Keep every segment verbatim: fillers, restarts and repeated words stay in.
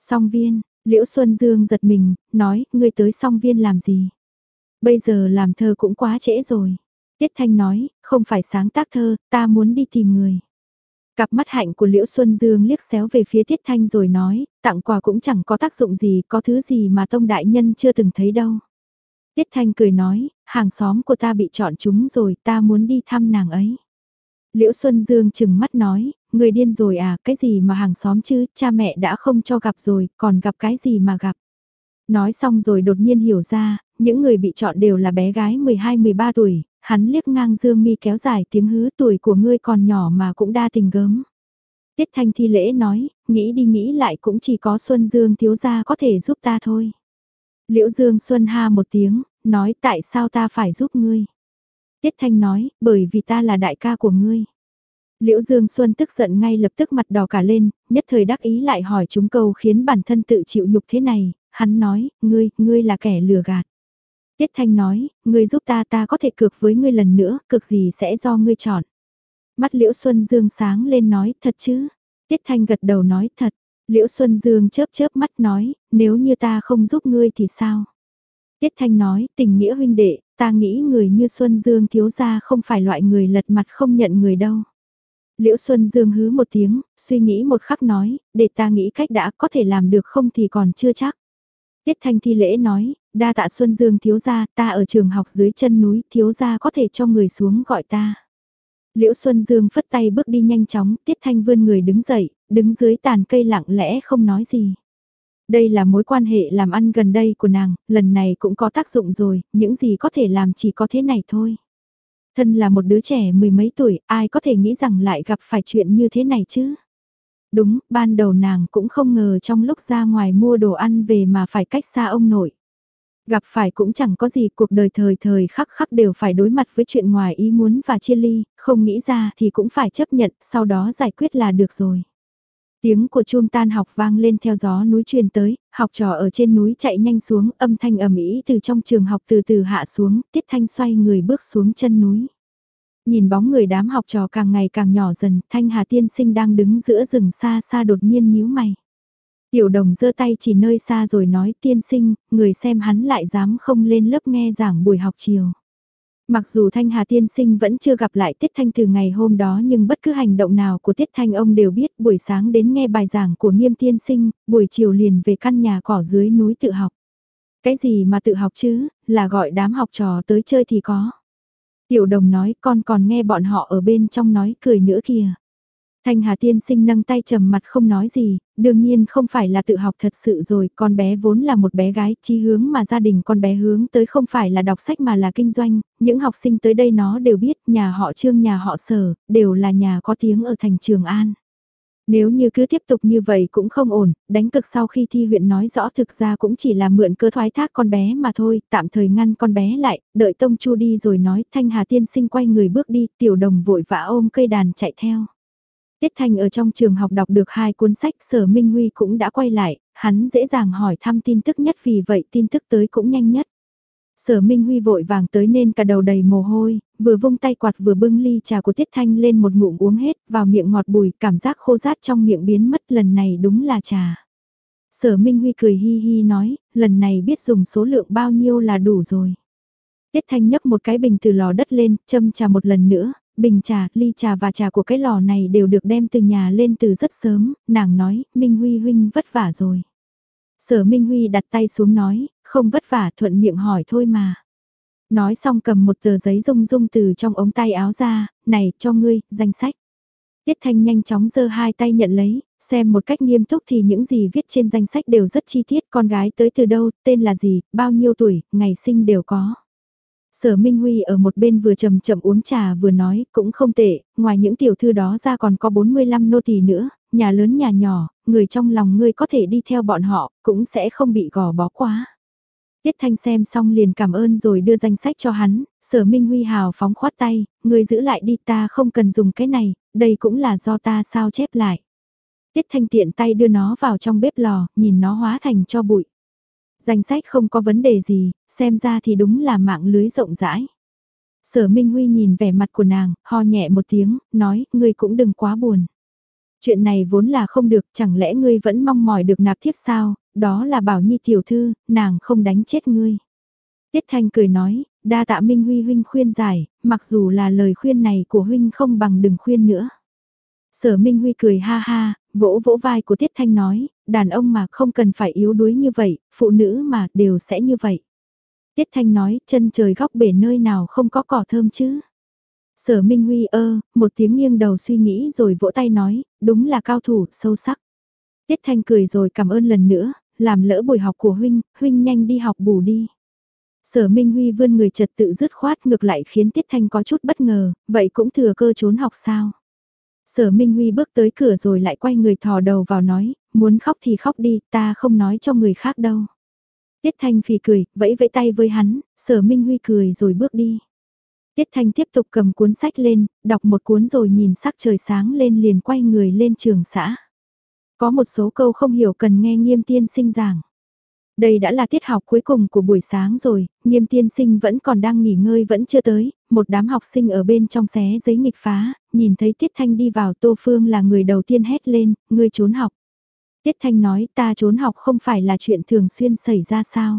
Song viên, Liễu Xuân Dương giật mình, nói, ngươi tới song viên làm gì? Bây giờ làm thơ cũng quá trễ rồi. Tiết Thanh nói, không phải sáng tác thơ, ta muốn đi tìm người. Cặp mắt hạnh của Liễu Xuân Dương liếc xéo về phía Tiết Thanh rồi nói, tặng quà cũng chẳng có tác dụng gì, có thứ gì mà Tông Đại Nhân chưa từng thấy đâu. Tiết Thanh cười nói, hàng xóm của ta bị chọn chúng rồi, ta muốn đi thăm nàng ấy. Liễu Xuân Dương chừng mắt nói, người điên rồi à, cái gì mà hàng xóm chứ, cha mẹ đã không cho gặp rồi, còn gặp cái gì mà gặp. Nói xong rồi đột nhiên hiểu ra, những người bị chọn đều là bé gái mười hai mười ba tuổi, hắn liếc ngang Dương Mi kéo dài tiếng hứ, tuổi của ngươi còn nhỏ mà cũng đa tình gớm. Tiết Thanh thi lễ nói, nghĩ đi nghĩ lại cũng chỉ có Xuân Dương thiếu gia có thể giúp ta thôi. Liễu Dương Xuân ha một tiếng, nói tại sao ta phải giúp ngươi. Tiết Thanh nói, bởi vì ta là đại ca của ngươi. Liễu Dương Xuân tức giận ngay lập tức mặt đỏ cả lên, nhất thời đắc ý lại hỏi chúng câu khiến bản thân tự chịu nhục thế này, hắn nói, ngươi, ngươi là kẻ lừa gạt. Tiết Thanh nói, ngươi giúp ta ta có thể cược với ngươi lần nữa, cược gì sẽ do ngươi chọn. Mắt Liễu Xuân Dương sáng lên nói, thật chứ? Tiết Thanh gật đầu nói, thật. Liễu Xuân Dương chớp chớp mắt nói, nếu như ta không giúp ngươi thì sao? Tiết Thanh nói, tình nghĩa huynh đệ, ta nghĩ người như Xuân Dương thiếu gia không phải loại người lật mặt không nhận người đâu. Liễu Xuân Dương hứ một tiếng, suy nghĩ một khắc nói, để ta nghĩ cách đã có thể làm được không thì còn chưa chắc. Tiết Thanh thi lễ nói, đa tạ Xuân Dương thiếu gia, ta ở trường học dưới chân núi, thiếu gia có thể cho người xuống gọi ta. Liễu Xuân Dương phất tay bước đi nhanh chóng, Tiết Thanh vươn người đứng dậy, đứng dưới tàn cây lặng lẽ không nói gì. Đây là mối quan hệ làm ăn gần đây của nàng, lần này cũng có tác dụng rồi, những gì có thể làm chỉ có thế này thôi. Thân là một đứa trẻ mười mấy tuổi, ai có thể nghĩ rằng lại gặp phải chuyện như thế này chứ? Đúng, ban đầu nàng cũng không ngờ trong lúc ra ngoài mua đồ ăn về mà phải cách xa ông nội. Gặp phải cũng chẳng có gì, cuộc đời thời thời khắc khắc đều phải đối mặt với chuyện ngoài ý muốn và chia ly, không nghĩ ra thì cũng phải chấp nhận, sau đó giải quyết là được rồi. Tiếng của chuông tan học vang lên theo gió núi truyền tới, học trò ở trên núi chạy nhanh xuống, âm thanh ầm ĩ từ trong trường học từ từ hạ xuống, Tiết Thanh xoay người bước xuống chân núi. Nhìn bóng người đám học trò càng ngày càng nhỏ dần, Thanh Hà tiên sinh đang đứng giữa rừng xa xa đột nhiên nhíu mày. Tiểu Đồng giơ tay chỉ nơi xa rồi nói, tiên sinh, người xem hắn lại dám không lên lớp nghe giảng buổi học chiều. Mặc dù Thanh Hà tiên sinh vẫn chưa gặp lại Tiết Thanh từ ngày hôm đó, nhưng bất cứ hành động nào của Tiết Thanh ông đều biết, buổi sáng đến nghe bài giảng của Nghiêm tiên sinh, buổi chiều liền về căn nhà cỏ dưới núi tự học. Cái gì mà tự học chứ, là gọi đám học trò tới chơi thì có. Tiểu Đồng nói, con còn nghe bọn họ ở bên trong nói cười nữa kìa. Thanh Hà tiên sinh nâng tay trầm mặt không nói gì, đương nhiên không phải là tự học thật sự rồi, con bé vốn là một bé gái, chí hướng mà gia đình con bé hướng tới không phải là đọc sách mà là kinh doanh, những học sinh tới đây nó đều biết, nhà họ Trương nhà họ Sở, đều là nhà có tiếng ở thành Trường An. Nếu như cứ tiếp tục như vậy cũng không ổn, đánh cực sau khi thi huyện nói rõ thực ra cũng chỉ là mượn cơ thoái thác con bé mà thôi, tạm thời ngăn con bé lại, đợi Tông Chu đi rồi nói, Thanh Hà tiên sinh quay người bước đi, Tiểu Đồng vội vã ôm cây đàn chạy theo. Tiết Thanh ở trong trường học đọc được hai cuốn sách, Sở Minh Huy cũng đã quay lại, hắn dễ dàng hỏi thăm tin tức nhất vì vậy tin tức tới cũng nhanh nhất. Sở Minh Huy vội vàng tới nên cả đầu đầy mồ hôi, vừa vung tay quạt vừa bưng ly trà của Tiết Thanh lên một ngụm uống hết, vào miệng ngọt bùi, cảm giác khô rát trong miệng biến mất, lần này đúng là trà. Sở Minh Huy cười hi hi nói, lần này biết dùng số lượng bao nhiêu là đủ rồi. Tiết Thanh nhấc một cái bình từ lò đất lên, châm trà một lần nữa, bình trà, ly trà và trà của cái lò này đều được đem từ nhà lên từ rất sớm, nàng nói, Minh Huy huynh vất vả rồi. Sở Minh Huy đặt tay xuống nói, không vất vả, thuận miệng hỏi thôi mà. Nói xong cầm một tờ giấy rung rung từ trong ống tay áo ra, này, cho ngươi, danh sách. Tiết Thanh nhanh chóng giơ hai tay nhận lấy, xem một cách nghiêm túc thì những gì viết trên danh sách đều rất chi tiết, con gái tới từ đâu, tên là gì, bao nhiêu tuổi, ngày sinh đều có. Sở Minh Huy ở một bên vừa chậm chậm uống trà vừa nói, cũng không tệ, ngoài những tiểu thư đó ra còn có bốn mươi lăm nô tỳ nữa, nhà lớn nhà nhỏ, người trong lòng ngươi có thể đi theo bọn họ, cũng sẽ không bị gò bó quá. Tiết Thanh xem xong liền cảm ơn rồi đưa danh sách cho hắn, Sở Minh Huy hào phóng khoát tay, ngươi giữ lại đi, ta không cần dùng cái này, đây cũng là do ta sao chép lại. Tiết Thanh tiện tay đưa nó vào trong bếp lò, nhìn nó hóa thành cho bụi. Danh sách không có vấn đề gì, xem ra thì đúng là mạng lưới rộng rãi. Sở Minh Huy nhìn vẻ mặt của nàng, ho nhẹ một tiếng, nói, ngươi cũng đừng quá buồn. Chuyện này vốn là không được, chẳng lẽ ngươi vẫn mong mỏi được nạp thiếp sao, đó là Bảo Nhi tiểu thư, nàng không đánh chết ngươi. Tiết Thanh cười nói, đa tạ Minh Huy huynh khuyên giải, mặc dù là lời khuyên này của huynh không bằng đừng khuyên nữa. Sở Minh Huy cười ha ha, vỗ vỗ vai của Tiết Thanh nói, đàn ông mà không cần phải yếu đuối như vậy, phụ nữ mà đều sẽ như vậy. Tiết Thanh nói, chân trời góc bể nơi nào không có cỏ thơm chứ. Sở Minh Huy ơ, một tiếng nghiêng đầu suy nghĩ rồi vỗ tay nói, đúng là cao thủ, sâu sắc. Tiết Thanh cười rồi cảm ơn lần nữa, làm lỡ buổi học của huynh, huynh nhanh đi học bù đi. Sở Minh Huy vươn người trật tự dứt khoát ngược lại khiến Tiết Thanh có chút bất ngờ, vậy cũng thừa cơ trốn học sao. Sở Minh Huy bước tới cửa rồi lại quay người thò đầu vào nói, muốn khóc thì khóc đi, ta không nói cho người khác đâu. Tiết Thanh phì cười, vẫy vẫy tay với hắn, Sở Minh Huy cười rồi bước đi. Tiết Thanh tiếp tục cầm cuốn sách lên, đọc một cuốn rồi nhìn sắc trời sáng lên liền quay người lên trường xã. Có một số câu không hiểu cần nghe Nghiêm tiên sinh giảng. Đây đã là tiết học cuối cùng của buổi sáng rồi, Nghiêm tiên sinh vẫn còn đang nghỉ ngơi vẫn chưa tới, một đám học sinh ở bên trong xé giấy nghịch phá, nhìn thấy Tiết Thanh đi vào Tô Phương là người đầu tiên hét lên, ngươi trốn học. Tiết Thanh nói ta trốn học không phải là chuyện thường xuyên xảy ra sao.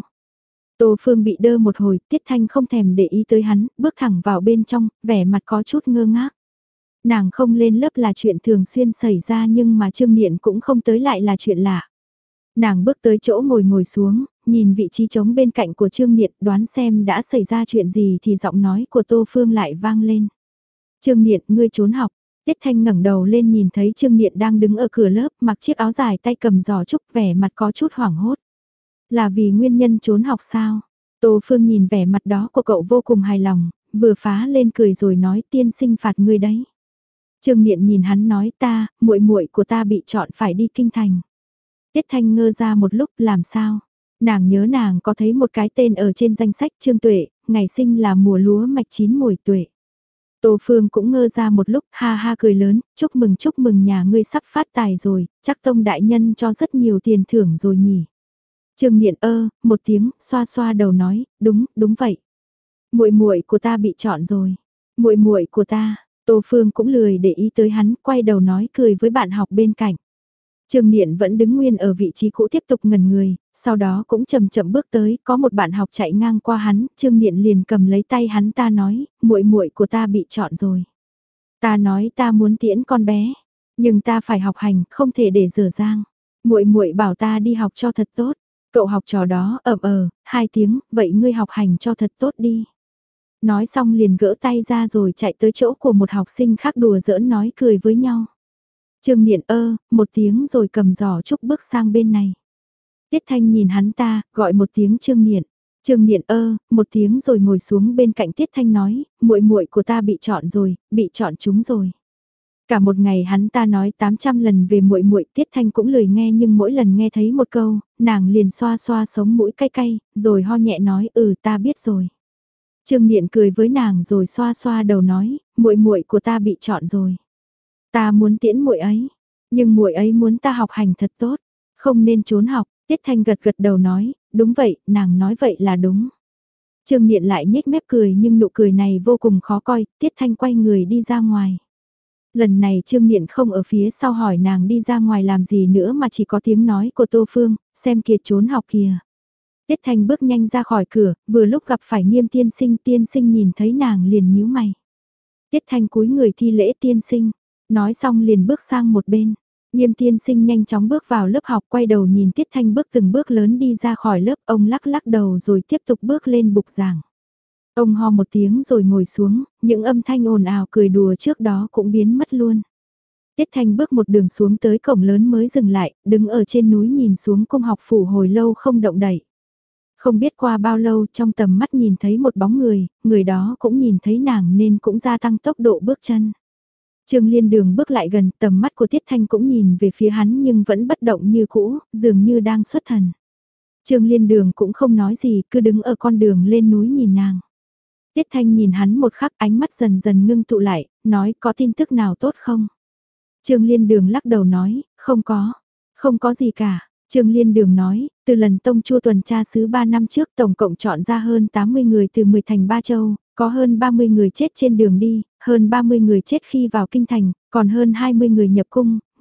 Tô Phương bị đơ một hồi, Tiết Thanh không thèm để ý tới hắn, bước thẳng vào bên trong, vẻ mặt có chút ngơ ngác. Nàng không lên lớp là chuyện thường xuyên xảy ra nhưng mà Trương Niệm cũng không tới lại là chuyện lạ. Nàng bước tới chỗ ngồi ngồi xuống, nhìn vị trí trống bên cạnh của Trương Niệm đoán xem đã xảy ra chuyện gì thì giọng nói của Tô Phương lại vang lên. Trương Niệm, ngươi trốn học. Tiết Thanh ngẩng đầu lên nhìn thấy Trương Niệm đang đứng ở cửa lớp mặc chiếc áo dài tay cầm giỏ trúc vẻ mặt có chút hoảng hốt. Là vì nguyên nhân trốn học sao? Tô Phương nhìn vẻ mặt đó của cậu vô cùng hài lòng, vừa phá lên cười rồi nói tiên sinh phạt ngươi đấy. Trương Niệm nhìn hắn nói ta, muội muội của ta bị chọn phải đi kinh thành. Tiết Thanh ngơ ra một lúc làm sao? Nàng nhớ nàng có thấy một cái tên ở trên danh sách Trương Tuệ, ngày sinh là mùa lúa mạch chín mùi tuệ. Tô Phương cũng ngơ ra một lúc, ha ha cười lớn, chúc mừng chúc mừng nhà ngươi sắp phát tài rồi, chắc Tông đại nhân cho rất nhiều tiền thưởng rồi nhỉ. Trương Niệm ơ, một tiếng, xoa xoa đầu nói, đúng, đúng vậy. Muội muội của ta bị chọn rồi. Muội muội của ta, Tô Phương cũng lười để ý tới hắn, quay đầu nói cười với bạn học bên cạnh. Trương Niệm vẫn đứng nguyên ở vị trí cũ tiếp tục ngẩn người, sau đó cũng chậm chậm bước tới, có một bạn học chạy ngang qua hắn, Trương Niệm liền cầm lấy tay hắn ta nói, muội muội của ta bị chọn rồi. Ta nói ta muốn tiễn con bé, nhưng ta phải học hành, không thể để dở dang. Muội muội bảo ta đi học cho thật tốt. Cậu học trò đó ậm ờ, hai tiếng, vậy ngươi học hành cho thật tốt đi. Nói xong liền gỡ tay ra rồi chạy tới chỗ của một học sinh khác đùa giỡn nói cười với nhau. Trương Niệm ơ, một tiếng rồi cầm giỏ trúc bước sang bên này. Tiết Thanh nhìn hắn ta, gọi một tiếng Trương Niệm. Trương Niệm ơ, một tiếng rồi ngồi xuống bên cạnh Tiết Thanh nói, muội muội của ta bị chọn rồi, bị chọn chúng rồi. Cả một ngày hắn ta nói tám trăm lần về muội muội, Tiết Thanh cũng lười nghe nhưng mỗi lần nghe thấy một câu, nàng liền xoa xoa sống mũi cay cay, rồi ho nhẹ nói, ừ ta biết rồi. Trương Niệm cười với nàng rồi xoa xoa đầu nói, muội muội của ta bị chọn rồi. Ta muốn tiễn muội ấy, nhưng muội ấy muốn ta học hành thật tốt, không nên trốn học. Tiết Thanh gật gật đầu nói, đúng vậy, nàng nói vậy là đúng. Trương Niệm lại nhếch mép cười nhưng nụ cười này vô cùng khó coi, Tiết Thanh quay người đi ra ngoài. Lần này Trương Niệm không ở phía sau hỏi nàng đi ra ngoài làm gì nữa mà chỉ có tiếng nói của Tô Phương, xem kìa trốn học kìa. Tiết Thanh bước nhanh ra khỏi cửa, vừa lúc gặp phải Nghiêm tiên sinh, tiên sinh nhìn thấy nàng liền nhíu mày. Tiết Thanh cúi người thi lễ tiên sinh, nói xong liền bước sang một bên. Nghiêm tiên sinh nhanh chóng bước vào lớp học, quay đầu nhìn Tiết Thanh bước từng bước lớn đi ra khỏi lớp, ông lắc lắc đầu rồi tiếp tục bước lên bục giảng. Ông ho một tiếng rồi ngồi xuống, những âm thanh ồn ào cười đùa trước đó cũng biến mất luôn. Tiết Thanh bước một đường xuống tới cổng lớn mới dừng lại, đứng ở trên núi nhìn xuống cung học phủ hồi lâu không động đậy. Không biết qua bao lâu trong tầm mắt nhìn thấy một bóng người, người đó cũng nhìn thấy nàng nên cũng gia tăng tốc độ bước chân. Trương Liên Đường bước lại gần, tầm mắt của Tiết Thanh cũng nhìn về phía hắn nhưng vẫn bất động như cũ, dường như đang xuất thần. Trương Liên Đường cũng không nói gì, cứ đứng ở con đường lên núi nhìn nàng. Tiết Thanh nhìn hắn một khắc, ánh mắt dần dần ngưng tụ lại, nói có tin tức nào tốt không? Trương Liên Đường lắc đầu nói, không có, không có gì cả. Trương Liên Đường nói, từ lần Tông Chua tuần tra sứ ba năm trước tổng cộng chọn ra hơn tám mươi người từ mười thành ba châu, có hơn ba mươi người chết trên đường đi, hơn ba mươi người chết khi vào kinh thành, còn hơn hai mươi người nhập cung,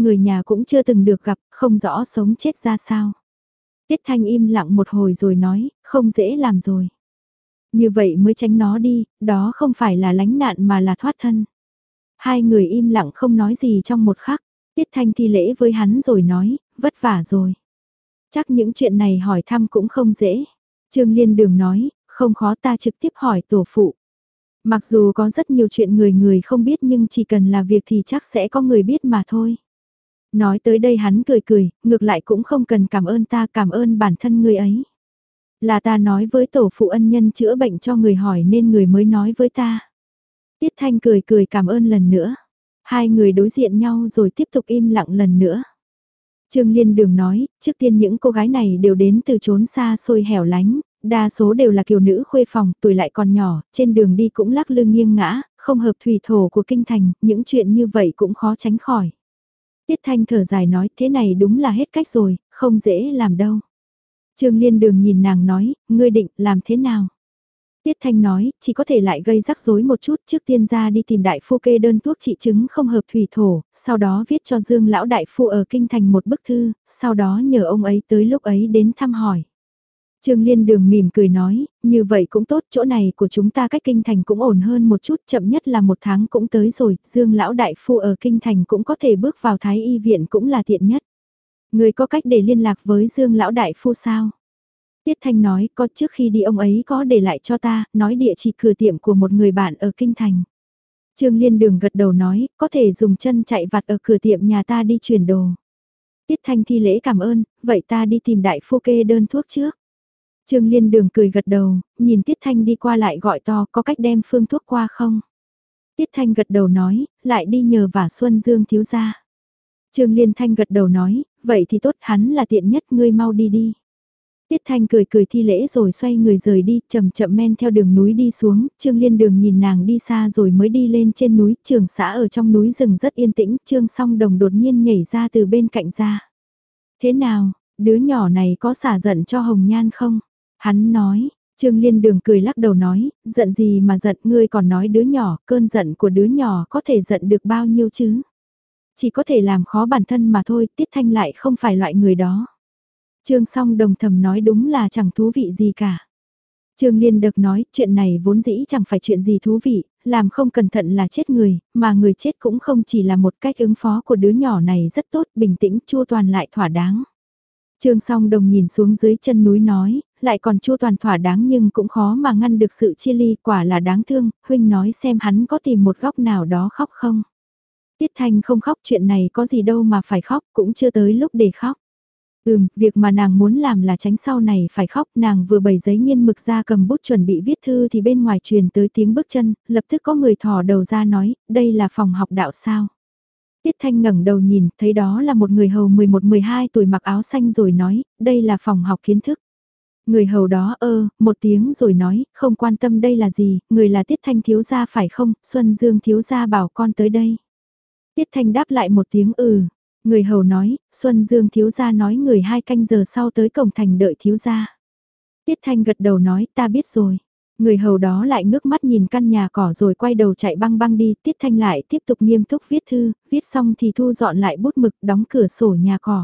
người nhà cũng chưa từng được gặp, không rõ sống chết ra sao. Tiết Thanh im lặng một hồi rồi nói, không dễ làm rồi. Như vậy mới tránh nó đi, đó không phải là lánh nạn mà là thoát thân. Hai người im lặng không nói gì trong một khắc, Tiết Thanh thi lễ với hắn rồi nói, vất vả rồi. Chắc những chuyện này hỏi thăm cũng không dễ. Trương Liên Đường nói, không khó, ta trực tiếp hỏi tổ phụ. Mặc dù có rất nhiều chuyện người người không biết nhưng chỉ cần là việc thì chắc sẽ có người biết mà thôi. Nói tới đây hắn cười cười, ngược lại cũng không cần cảm ơn ta, cảm ơn bản thân người ấy. Là ta nói với tổ phụ ân nhân chữa bệnh cho người hỏi nên người mới nói với ta. Tiết Thanh cười cười cảm ơn lần nữa. Hai người đối diện nhau rồi tiếp tục im lặng lần nữa. Trương Liên Đường nói, trước tiên những cô gái này đều đến từ chốn xa xôi hẻo lánh, đa số đều là kiều nữ khuê phòng, tuổi lại còn nhỏ, trên đường đi cũng lắc lư nghiêng ngã, không hợp thủy thổ của kinh thành, những chuyện như vậy cũng khó tránh khỏi. Tiết Thanh thở dài nói, thế này đúng là hết cách rồi, không dễ làm đâu. Trương Liên Đường nhìn nàng nói, ngươi định làm thế nào? Tiết Thanh nói, chỉ có thể lại gây rắc rối một chút, trước tiên ra đi tìm đại phu kê đơn thuốc trị chứng không hợp thủy thổ, sau đó viết cho Dương lão đại phu ở kinh thành một bức thư, sau đó nhờ ông ấy tới lúc ấy đến thăm hỏi. Trương Liên Đường mỉm cười nói, như vậy cũng tốt, chỗ này của chúng ta cách kinh thành cũng ổn hơn một chút, chậm nhất là một tháng cũng tới rồi, Dương lão đại phu ở kinh thành cũng có thể bước vào thái y viện cũng là tiện nhất. Người có cách để liên lạc với Dương lão đại phu sao? Tiết Thanh nói, có, trước khi đi ông ấy có để lại cho ta, nói địa chỉ cửa tiệm của một người bạn ở kinh thành. Trương Liên Đường gật đầu nói, có thể dùng chân chạy vặt ở cửa tiệm nhà ta đi chuyển đồ. Tiết Thanh thi lễ cảm ơn, vậy ta đi tìm đại phu kê đơn thuốc trước. Trương Liên Đường cười gật đầu, nhìn Tiết Thanh đi qua lại gọi to, có cách đem phương thuốc qua không? Tiết Thanh gật đầu nói, lại đi nhờ vả Xuân Dương thiếu gia. Trương Liên Thanh gật đầu nói, vậy thì tốt, hắn là tiện nhất, ngươi mau đi đi. Tiết Thanh cười cười thi lễ rồi xoay người rời đi, chậm chậm men theo đường núi đi xuống, Trương Liên Đường nhìn nàng đi xa rồi mới đi lên trên núi, Trường xã ở trong núi rừng rất yên tĩnh, Trương Song Đồng đột nhiên nhảy ra từ bên cạnh ra. Thế nào, đứa nhỏ này có xả giận cho Hồng Nhan không? Hắn nói, Trương Liên Đường cười lắc đầu nói, giận gì mà giận, ngươi còn nói đứa nhỏ, cơn giận của đứa nhỏ có thể giận được bao nhiêu chứ? Chỉ có thể làm khó bản thân mà thôi, Tiết Thanh lại không phải loại người đó. Trương Song Đồng thầm nói đúng là chẳng thú vị gì cả. Trương Liên Đực nói, chuyện này vốn dĩ chẳng phải chuyện gì thú vị, làm không cẩn thận là chết người, mà người chết cũng không chỉ là một cách ứng phó của đứa nhỏ này rất tốt, bình tĩnh, chu toàn lại thỏa đáng. Trương Song Đồng nhìn xuống dưới chân núi nói, lại còn chu toàn thỏa đáng nhưng cũng khó mà ngăn được sự chia ly, quả là đáng thương, huynh nói xem hắn có tìm một góc nào đó khóc không. Tiết Thanh không khóc, chuyện này có gì đâu mà phải khóc, cũng chưa tới lúc để khóc. Ừm, việc mà nàng muốn làm là tránh sau này phải khóc, nàng vừa bày giấy nghiên mực ra cầm bút chuẩn bị viết thư thì bên ngoài truyền tới tiếng bước chân, lập tức có người thò đầu ra nói, đây là phòng học đạo sao. Tiết Thanh ngẩng đầu nhìn, thấy đó là một người hầu mười một mười hai tuổi mặc áo xanh rồi nói, đây là phòng học kiến thức. Người hầu đó ơ, một tiếng rồi nói, không quan tâm đây là gì, người là Tiết Thanh thiếu gia phải không, Xuân Dương thiếu gia bảo con tới đây. Tiết Thanh đáp lại một tiếng ừ. Người hầu nói, Xuân Dương thiếu gia nói người hai canh giờ sau tới cổng thành đợi thiếu gia. Tiết Thanh gật đầu nói ta biết rồi. Người hầu đó lại ngước mắt nhìn căn nhà cỏ rồi quay đầu chạy băng băng đi. Tiết Thanh lại tiếp tục nghiêm túc viết thư, viết xong thì thu dọn lại bút mực đóng cửa sổ nhà cỏ.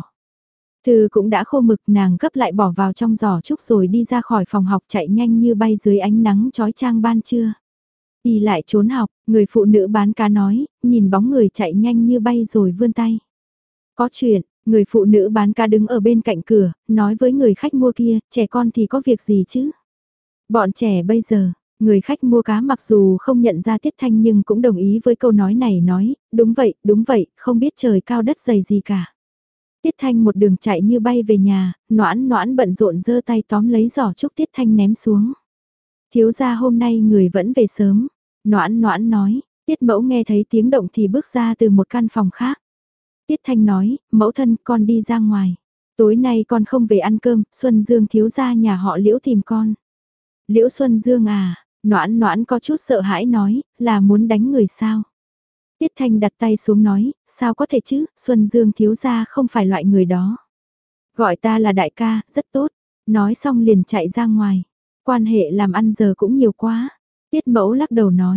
Thư cũng đã khô mực nàng gấp lại bỏ vào trong giỏ trúc rồi đi ra khỏi phòng học chạy nhanh như bay dưới ánh nắng chói chang ban trưa. Đi lại trốn học, người phụ nữ bán cá nói, nhìn bóng người chạy nhanh như bay rồi vươn tay. Có chuyện, người phụ nữ bán cá đứng ở bên cạnh cửa, nói với người khách mua kia, trẻ con thì có việc gì chứ? Bọn trẻ bây giờ, người khách mua cá mặc dù không nhận ra Tiết Thanh nhưng cũng đồng ý với câu nói này nói, đúng vậy, đúng vậy, không biết trời cao đất dày gì cả. Tiết Thanh một đường chạy như bay về nhà, noãn noãn bận rộn giơ tay tóm lấy giỏ trúc Tiết Thanh ném xuống. Thiếu gia hôm nay người vẫn về sớm, noãn noãn nói, Tiết mẫu nghe thấy tiếng động thì bước ra từ một căn phòng khác. Tiết Thanh nói, mẫu thân con đi ra ngoài. Tối nay con không về ăn cơm, Xuân Dương thiếu gia nhà họ Liễu tìm con. Liễu Xuân Dương à, noãn noãn có chút sợ hãi nói, là muốn đánh người sao. Tiết Thanh đặt tay xuống nói, sao có thể chứ, Xuân Dương thiếu gia không phải loại người đó. Gọi ta là đại ca, rất tốt. Nói xong liền chạy ra ngoài. Quan hệ làm ăn giờ cũng nhiều quá. Tiết mẫu lắc đầu nói,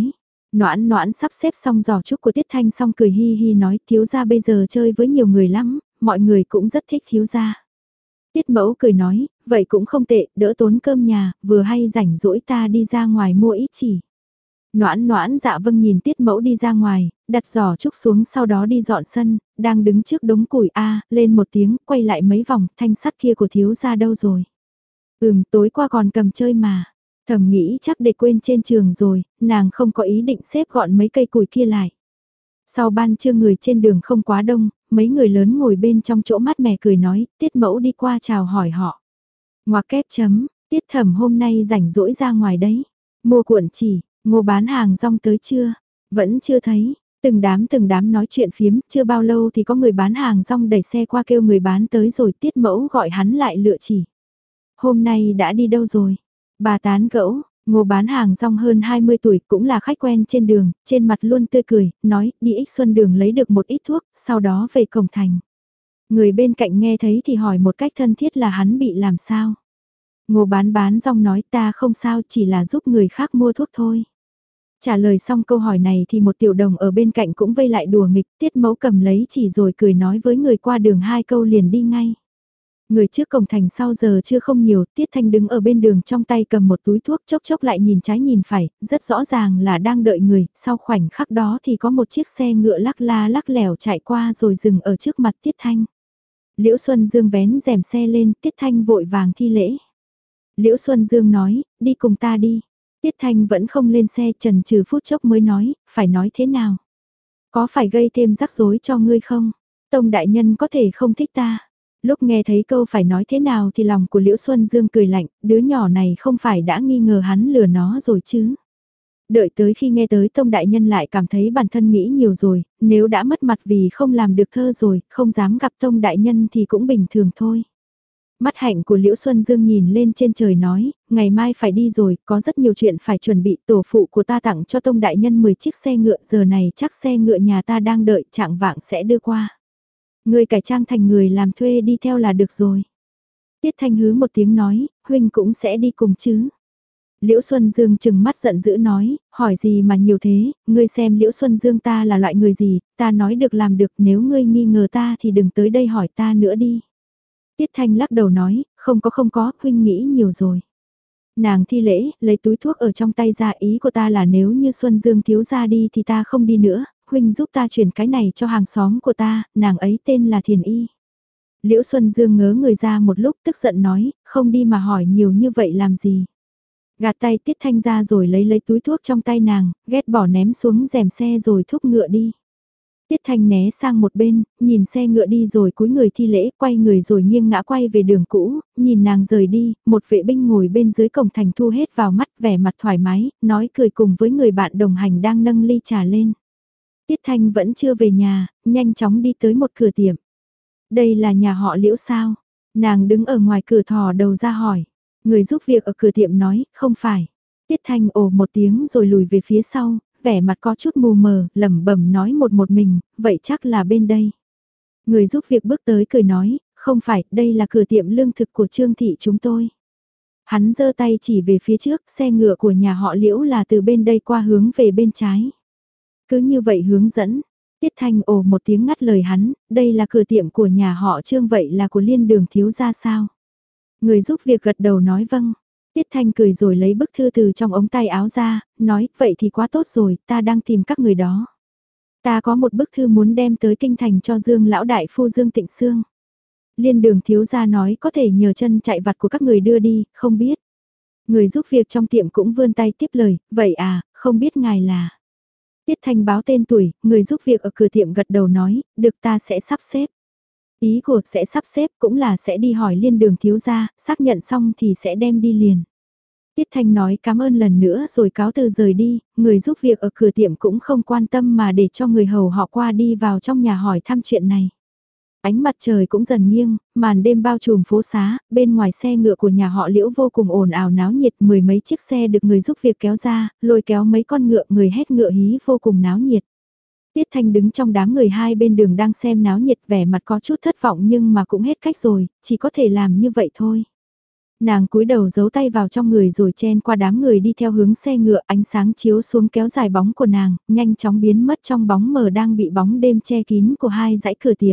Noãn noãn sắp xếp xong giỏ chúc của Tiết Thanh xong cười hi hi nói thiếu gia bây giờ chơi với nhiều người lắm, mọi người cũng rất thích thiếu gia. Tiết mẫu cười nói, vậy cũng không tệ, đỡ tốn cơm nhà, vừa hay rảnh rỗi ta đi ra ngoài mua ít chỉ. Noãn noãn dạ vâng nhìn tiết mẫu đi ra ngoài, đặt giỏ trúc xuống sau đó đi dọn sân, đang đứng trước đống củi A, lên một tiếng, quay lại mấy vòng, thanh sắt kia của thiếu gia đâu rồi. Ừm, tối qua còn cầm chơi mà. Thầm nghĩ chắc để quên trên trường rồi, nàng không có ý định xếp gọn mấy cây củi kia lại. Sau ban trưa người trên đường không quá đông, mấy người lớn ngồi bên trong chỗ mát mẻ cười nói, tiết mẫu đi qua chào hỏi họ. Ngoặc kép chấm, tiết thẩm hôm nay rảnh rỗi ra ngoài đấy. Mua cuộn chỉ, Ngô bán hàng rong tới chưa? Vẫn chưa thấy. Từng đám từng đám nói chuyện phiếm, chưa bao lâu thì có người bán hàng rong đẩy xe qua kêu người bán tới rồi tiết mẫu gọi hắn lại lựa chỉ. Hôm nay đã đi đâu rồi? Bà tán gẫu, Ngô bán hàng rong hơn hai mươi tuổi cũng là khách quen trên đường, trên mặt luôn tươi cười, nói đi ích xuân đường lấy được một ít thuốc, sau đó về cổng thành. Người bên cạnh nghe thấy thì hỏi một cách thân thiết là hắn bị làm sao? Ngô bán bán rong nói ta không sao chỉ là giúp người khác mua thuốc thôi. Trả lời xong câu hỏi này thì một tiểu đồng ở bên cạnh cũng vây lại đùa nghịch, tiết mẫu cầm lấy chỉ rồi cười nói với người qua đường hai câu liền đi ngay. Người trước cổng thành sau giờ chưa không nhiều, Tiết Thanh đứng ở bên đường trong tay cầm một túi thuốc chốc chốc lại nhìn trái nhìn phải, rất rõ ràng là đang đợi người, sau khoảnh khắc đó thì có một chiếc xe ngựa lắc la lắc lẻo chạy qua rồi dừng ở trước mặt Tiết Thanh. Liễu Xuân Dương vén rèm xe lên, Tiết Thanh vội vàng thi lễ. Liễu Xuân Dương nói, đi cùng ta đi. Tiết Thanh vẫn không lên xe, chần chừ phút chốc mới nói, phải nói thế nào? Có phải gây thêm rắc rối cho ngươi không? Tông đại nhân có thể không thích ta. Lúc nghe thấy câu phải nói thế nào thì lòng của Liễu Xuân Dương cười lạnh, đứa nhỏ này không phải đã nghi ngờ hắn lừa nó rồi chứ. Đợi tới khi nghe tới Tông đại nhân lại cảm thấy bản thân nghĩ nhiều rồi, nếu đã mất mặt vì không làm được thơ rồi, không dám gặp Tông đại nhân thì cũng bình thường thôi. Mắt hạnh của Liễu Xuân Dương nhìn lên trên trời nói, ngày mai phải đi rồi, có rất nhiều chuyện phải chuẩn bị, tổ phụ của ta tặng cho Tông đại nhân mười chiếc xe ngựa, giờ này chắc xe ngựa nhà ta đang đợi, trạng vạng sẽ đưa qua. Người cải trang thành người làm thuê đi theo là được rồi. Tiết Thanh hứ một tiếng nói, huynh cũng sẽ đi cùng chứ. Liễu Xuân Dương chừng mắt giận dữ nói, hỏi gì mà nhiều thế, ngươi xem Liễu Xuân Dương ta là loại người gì, ta nói được làm được, nếu ngươi nghi ngờ ta thì đừng tới đây hỏi ta nữa đi. Tiết Thanh lắc đầu nói, không có không có, huynh nghĩ nhiều rồi. Nàng thi lễ, lấy túi thuốc ở trong tay ra, ý của ta là nếu như Xuân Dương thiếu ra đi thì ta không đi nữa, huynh giúp ta chuyển cái này cho hàng xóm của ta, nàng ấy tên là Thiền Y. Liễu Xuân Dương ngớ người ra một lúc tức giận nói, không đi mà hỏi nhiều như vậy làm gì. Gạt tay Tiết Thanh ra rồi lấy lấy túi thuốc trong tay nàng, ghét bỏ ném xuống rèm xe rồi thúc ngựa đi. Tiết Thanh né sang một bên, nhìn xe ngựa đi rồi cúi người thi lễ, quay người rồi nghiêng ngã quay về đường cũ, nhìn nàng rời đi, một vệ binh ngồi bên dưới cổng thành thu hết vào mắt vẻ mặt thoải mái, nói cười cùng với người bạn đồng hành đang nâng ly trà lên. Tiết Thanh vẫn chưa về nhà, nhanh chóng đi tới một cửa tiệm. Đây là nhà họ Liễu sao? Nàng đứng ở ngoài cửa thò đầu ra hỏi. Người giúp việc ở cửa tiệm nói, không phải. Tiết Thanh ồ một tiếng rồi lùi về phía sau, vẻ mặt có chút mù mờ, lẩm bẩm nói một một mình, vậy chắc là bên đây. Người giúp việc bước tới cười nói, không phải, đây là cửa tiệm lương thực của Trương thị chúng tôi. Hắn giơ tay chỉ về phía trước, xe ngựa của nhà họ Liễu là từ bên đây qua hướng về bên trái. Cứ như vậy hướng dẫn, Tiết Thanh ồ một tiếng ngắt lời hắn, đây là cửa tiệm của nhà họ Trương vậy là của Liên Đường thiếu gia sao? Người giúp việc gật đầu nói vâng. Tiết Thanh cười rồi lấy bức thư từ trong ống tay áo ra, nói, vậy thì quá tốt rồi, ta đang tìm các người đó. Ta có một bức thư muốn đem tới kinh thành cho Dương lão đại phu Dương Tịnh Sương. Liên Đường thiếu gia nói có thể nhờ chân chạy vặt của các người đưa đi, không biết. Người giúp việc trong tiệm cũng vươn tay tiếp lời, vậy à, không biết ngài là. Tiết Thanh báo tên tuổi, người giúp việc ở cửa tiệm gật đầu nói, được ta sẽ sắp xếp. Ý của sẽ sắp xếp cũng là sẽ đi hỏi Liên Đường thiếu gia, xác nhận xong thì sẽ đem đi liền. Tiết Thanh nói cảm ơn lần nữa rồi cáo từ rời đi, người giúp việc ở cửa tiệm cũng không quan tâm mà để cho người hầu họ qua đi vào trong nhà hỏi thăm chuyện này. Ánh mặt trời cũng dần nghiêng, màn đêm bao trùm phố xá, bên ngoài xe ngựa của nhà họ Liễu vô cùng ồn ào náo nhiệt, mười mấy chiếc xe được người giúp việc kéo ra, lôi kéo mấy con ngựa, người hét ngựa hí vô cùng náo nhiệt. Tiết Thanh đứng trong đám người hai bên đường đang xem náo nhiệt vẻ mặt có chút thất vọng nhưng mà cũng hết cách rồi, chỉ có thể làm như vậy thôi. Nàng cúi đầu giấu tay vào trong người rồi chen qua đám người đi theo hướng xe ngựa, ánh sáng chiếu xuống kéo dài bóng của nàng, nhanh chóng biến mất trong bóng mờ đang bị bóng đêm che kín của hai dãy cửa tiệm.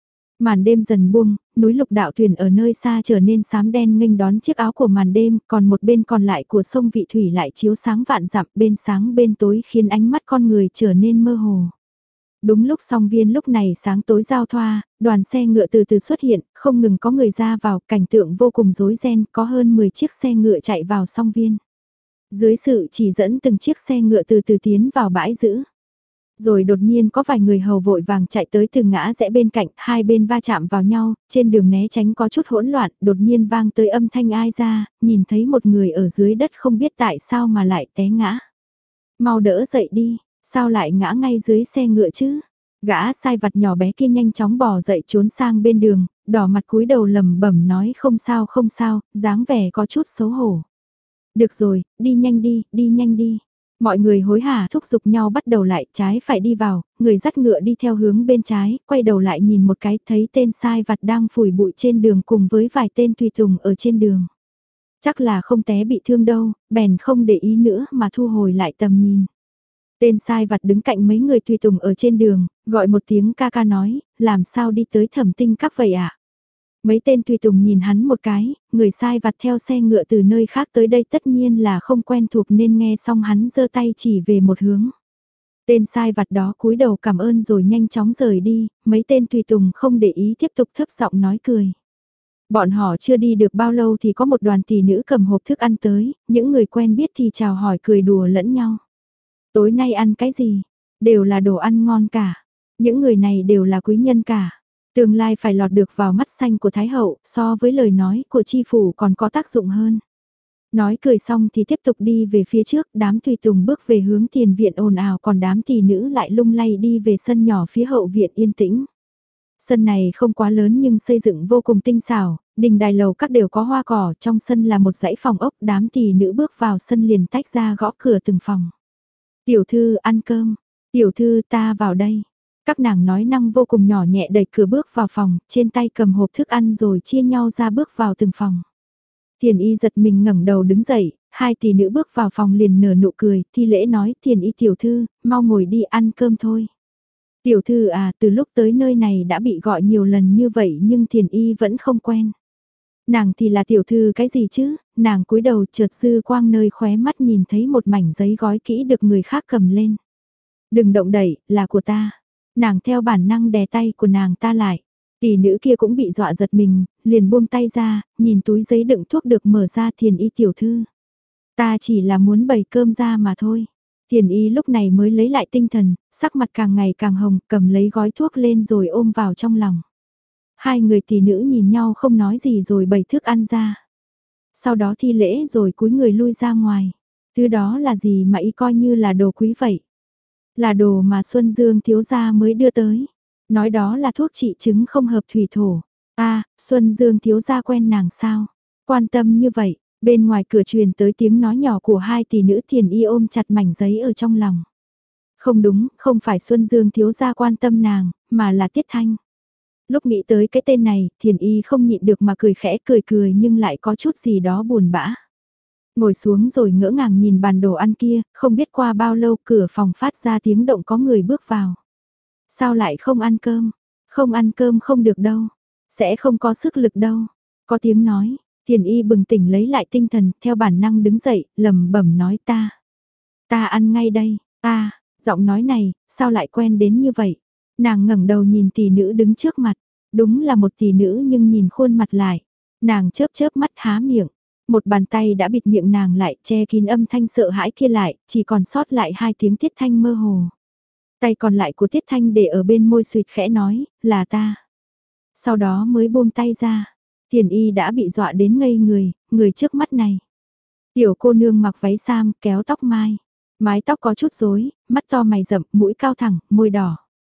Màn đêm dần buông, núi lục đạo thuyền ở nơi xa trở nên xám đen nghênh đón chiếc áo của màn đêm, còn một bên còn lại của sông Vị Thủy lại chiếu sáng vạn dặm, bên sáng bên tối khiến ánh mắt con người trở nên mơ hồ. Đúng lúc song viên lúc này sáng tối giao thoa, đoàn xe ngựa từ từ xuất hiện, không ngừng có người ra vào, cảnh tượng vô cùng rối ren, có hơn mười chiếc xe ngựa chạy vào song viên. Dưới sự chỉ dẫn từng chiếc xe ngựa từ từ tiến vào bãi giữ. Rồi đột nhiên có vài người hầu vội vàng chạy tới từ ngã rẽ bên cạnh, hai bên va chạm vào nhau, trên đường né tránh có chút hỗn loạn, đột nhiên vang tới âm thanh ai ra, nhìn thấy một người ở dưới đất không biết tại sao mà lại té ngã. Mau đỡ dậy đi, sao lại ngã ngay dưới xe ngựa chứ? Gã sai vặt nhỏ bé kia nhanh chóng bò dậy trốn sang bên đường, đỏ mặt cúi đầu lầm bẩm nói không sao không sao, dáng vẻ có chút xấu hổ. Được rồi, đi nhanh đi, đi nhanh đi. Mọi người hối hả thúc giục nhau bắt đầu lại trái phải đi vào, người dắt ngựa đi theo hướng bên trái, quay đầu lại nhìn một cái thấy tên sai vặt đang phủi bụi trên đường cùng với vài tên tùy tùng ở trên đường. Chắc là không té bị thương đâu, bèn không để ý nữa mà thu hồi lại tầm nhìn. Tên sai vặt đứng cạnh mấy người tùy tùng ở trên đường, gọi một tiếng ca ca nói, làm sao đi tới Thẩm Tinh Các vậy ạ? Mấy tên tùy tùng nhìn hắn một cái, người sai vặt theo xe ngựa từ nơi khác tới đây tất nhiên là không quen thuộc nên nghe xong hắn giơ tay chỉ về một hướng. Tên sai vặt đó cúi đầu cảm ơn rồi nhanh chóng rời đi, mấy tên tùy tùng không để ý tiếp tục thấp giọng nói cười. Bọn họ chưa đi được bao lâu thì có một đoàn tỷ nữ cầm hộp thức ăn tới, những người quen biết thì chào hỏi cười đùa lẫn nhau. Tối nay ăn cái gì? Đều là đồ ăn ngon cả. Những người này đều là quý nhân cả. Tương lai phải lọt được vào mắt xanh của Thái Hậu, so với lời nói của chi phủ còn có tác dụng hơn. Nói cười xong thì tiếp tục đi về phía trước, đám tùy tùng bước về hướng tiền viện ồn ào còn đám tỷ nữ lại lung lay đi về sân nhỏ phía hậu viện yên tĩnh. Sân này không quá lớn nhưng xây dựng vô cùng tinh xảo, đình đài lầu các đều có hoa cỏ, trong sân là một dãy phòng ốc, đám tỷ nữ bước vào sân liền tách ra gõ cửa từng phòng. Tiểu thư ăn cơm, tiểu thư ta vào đây. Các nàng nói năng vô cùng nhỏ nhẹ đẩy cửa bước vào phòng, trên tay cầm hộp thức ăn rồi chia nhau ra bước vào từng phòng. Thiền y giật mình ngẩng đầu đứng dậy, hai tỷ nữ bước vào phòng liền nở nụ cười, thi lễ nói thiền y tiểu thư, mau ngồi đi ăn cơm thôi. Tiểu thư à, từ lúc tới nơi này đã bị gọi nhiều lần như vậy nhưng thiền y vẫn không quen. Nàng thì là tiểu thư cái gì chứ, nàng cúi đầu chợt dư quang nơi khóe mắt nhìn thấy một mảnh giấy gói kỹ được người khác cầm lên. Đừng động đẩy, là của ta. Nàng theo bản năng đè tay của nàng ta lại. Tỷ nữ kia cũng bị dọa giật mình, liền buông tay ra, nhìn túi giấy đựng thuốc được mở ra thiền y tiểu thư. Ta chỉ là muốn bày cơm ra mà thôi. Thiền y lúc này mới lấy lại tinh thần, sắc mặt càng ngày càng hồng, cầm lấy gói thuốc lên rồi ôm vào trong lòng. Hai người tỷ nữ nhìn nhau không nói gì rồi bày thức ăn ra. Sau đó thi lễ rồi cúi người lui ra ngoài. Thứ đó là gì mà y coi như là đồ quý vậy? Là đồ mà Xuân Dương thiếu gia mới đưa tới. Nói đó là thuốc trị chứng không hợp thủy thổ. À, Xuân Dương thiếu gia quen nàng sao? Quan tâm như vậy, bên ngoài cửa truyền tới tiếng nói nhỏ của hai tỷ nữ thiền y ôm chặt mảnh giấy ở trong lòng. Không đúng, không phải Xuân Dương thiếu gia quan tâm nàng, mà là Tiết Thanh. Lúc nghĩ tới cái tên này, thiền y không nhịn được mà cười khẽ cười cười nhưng lại có chút gì đó buồn bã. Ngồi xuống rồi ngỡ ngàng nhìn bàn đồ ăn kia, không biết qua bao lâu cửa phòng phát ra tiếng động có người bước vào. Sao lại không ăn cơm? Không ăn cơm không được đâu. Sẽ không có sức lực đâu. Có tiếng nói, thiền y bừng tỉnh lấy lại tinh thần, theo bản năng đứng dậy, lẩm bẩm nói ta. Ta ăn ngay đây, ta, giọng nói này, sao lại quen đến như vậy? Nàng ngẩng đầu nhìn tỷ nữ đứng trước mặt, đúng là một tỷ nữ nhưng nhìn khuôn mặt lại. Nàng chớp chớp mắt há miệng, một bàn tay đã bịt miệng nàng lại che kín âm thanh sợ hãi kia lại, chỉ còn sót lại hai tiếng Tiết Thanh mơ hồ. Tay còn lại của Tiết Thanh để ở bên môi suyệt khẽ nói, là ta. Sau đó mới buông tay ra, Thiền y đã bị dọa đến ngây người, người trước mắt này. Tiểu cô nương mặc váy sam, kéo tóc mai. Mái tóc có chút rối, mắt to mày rậm, mũi cao thẳng, môi đỏ.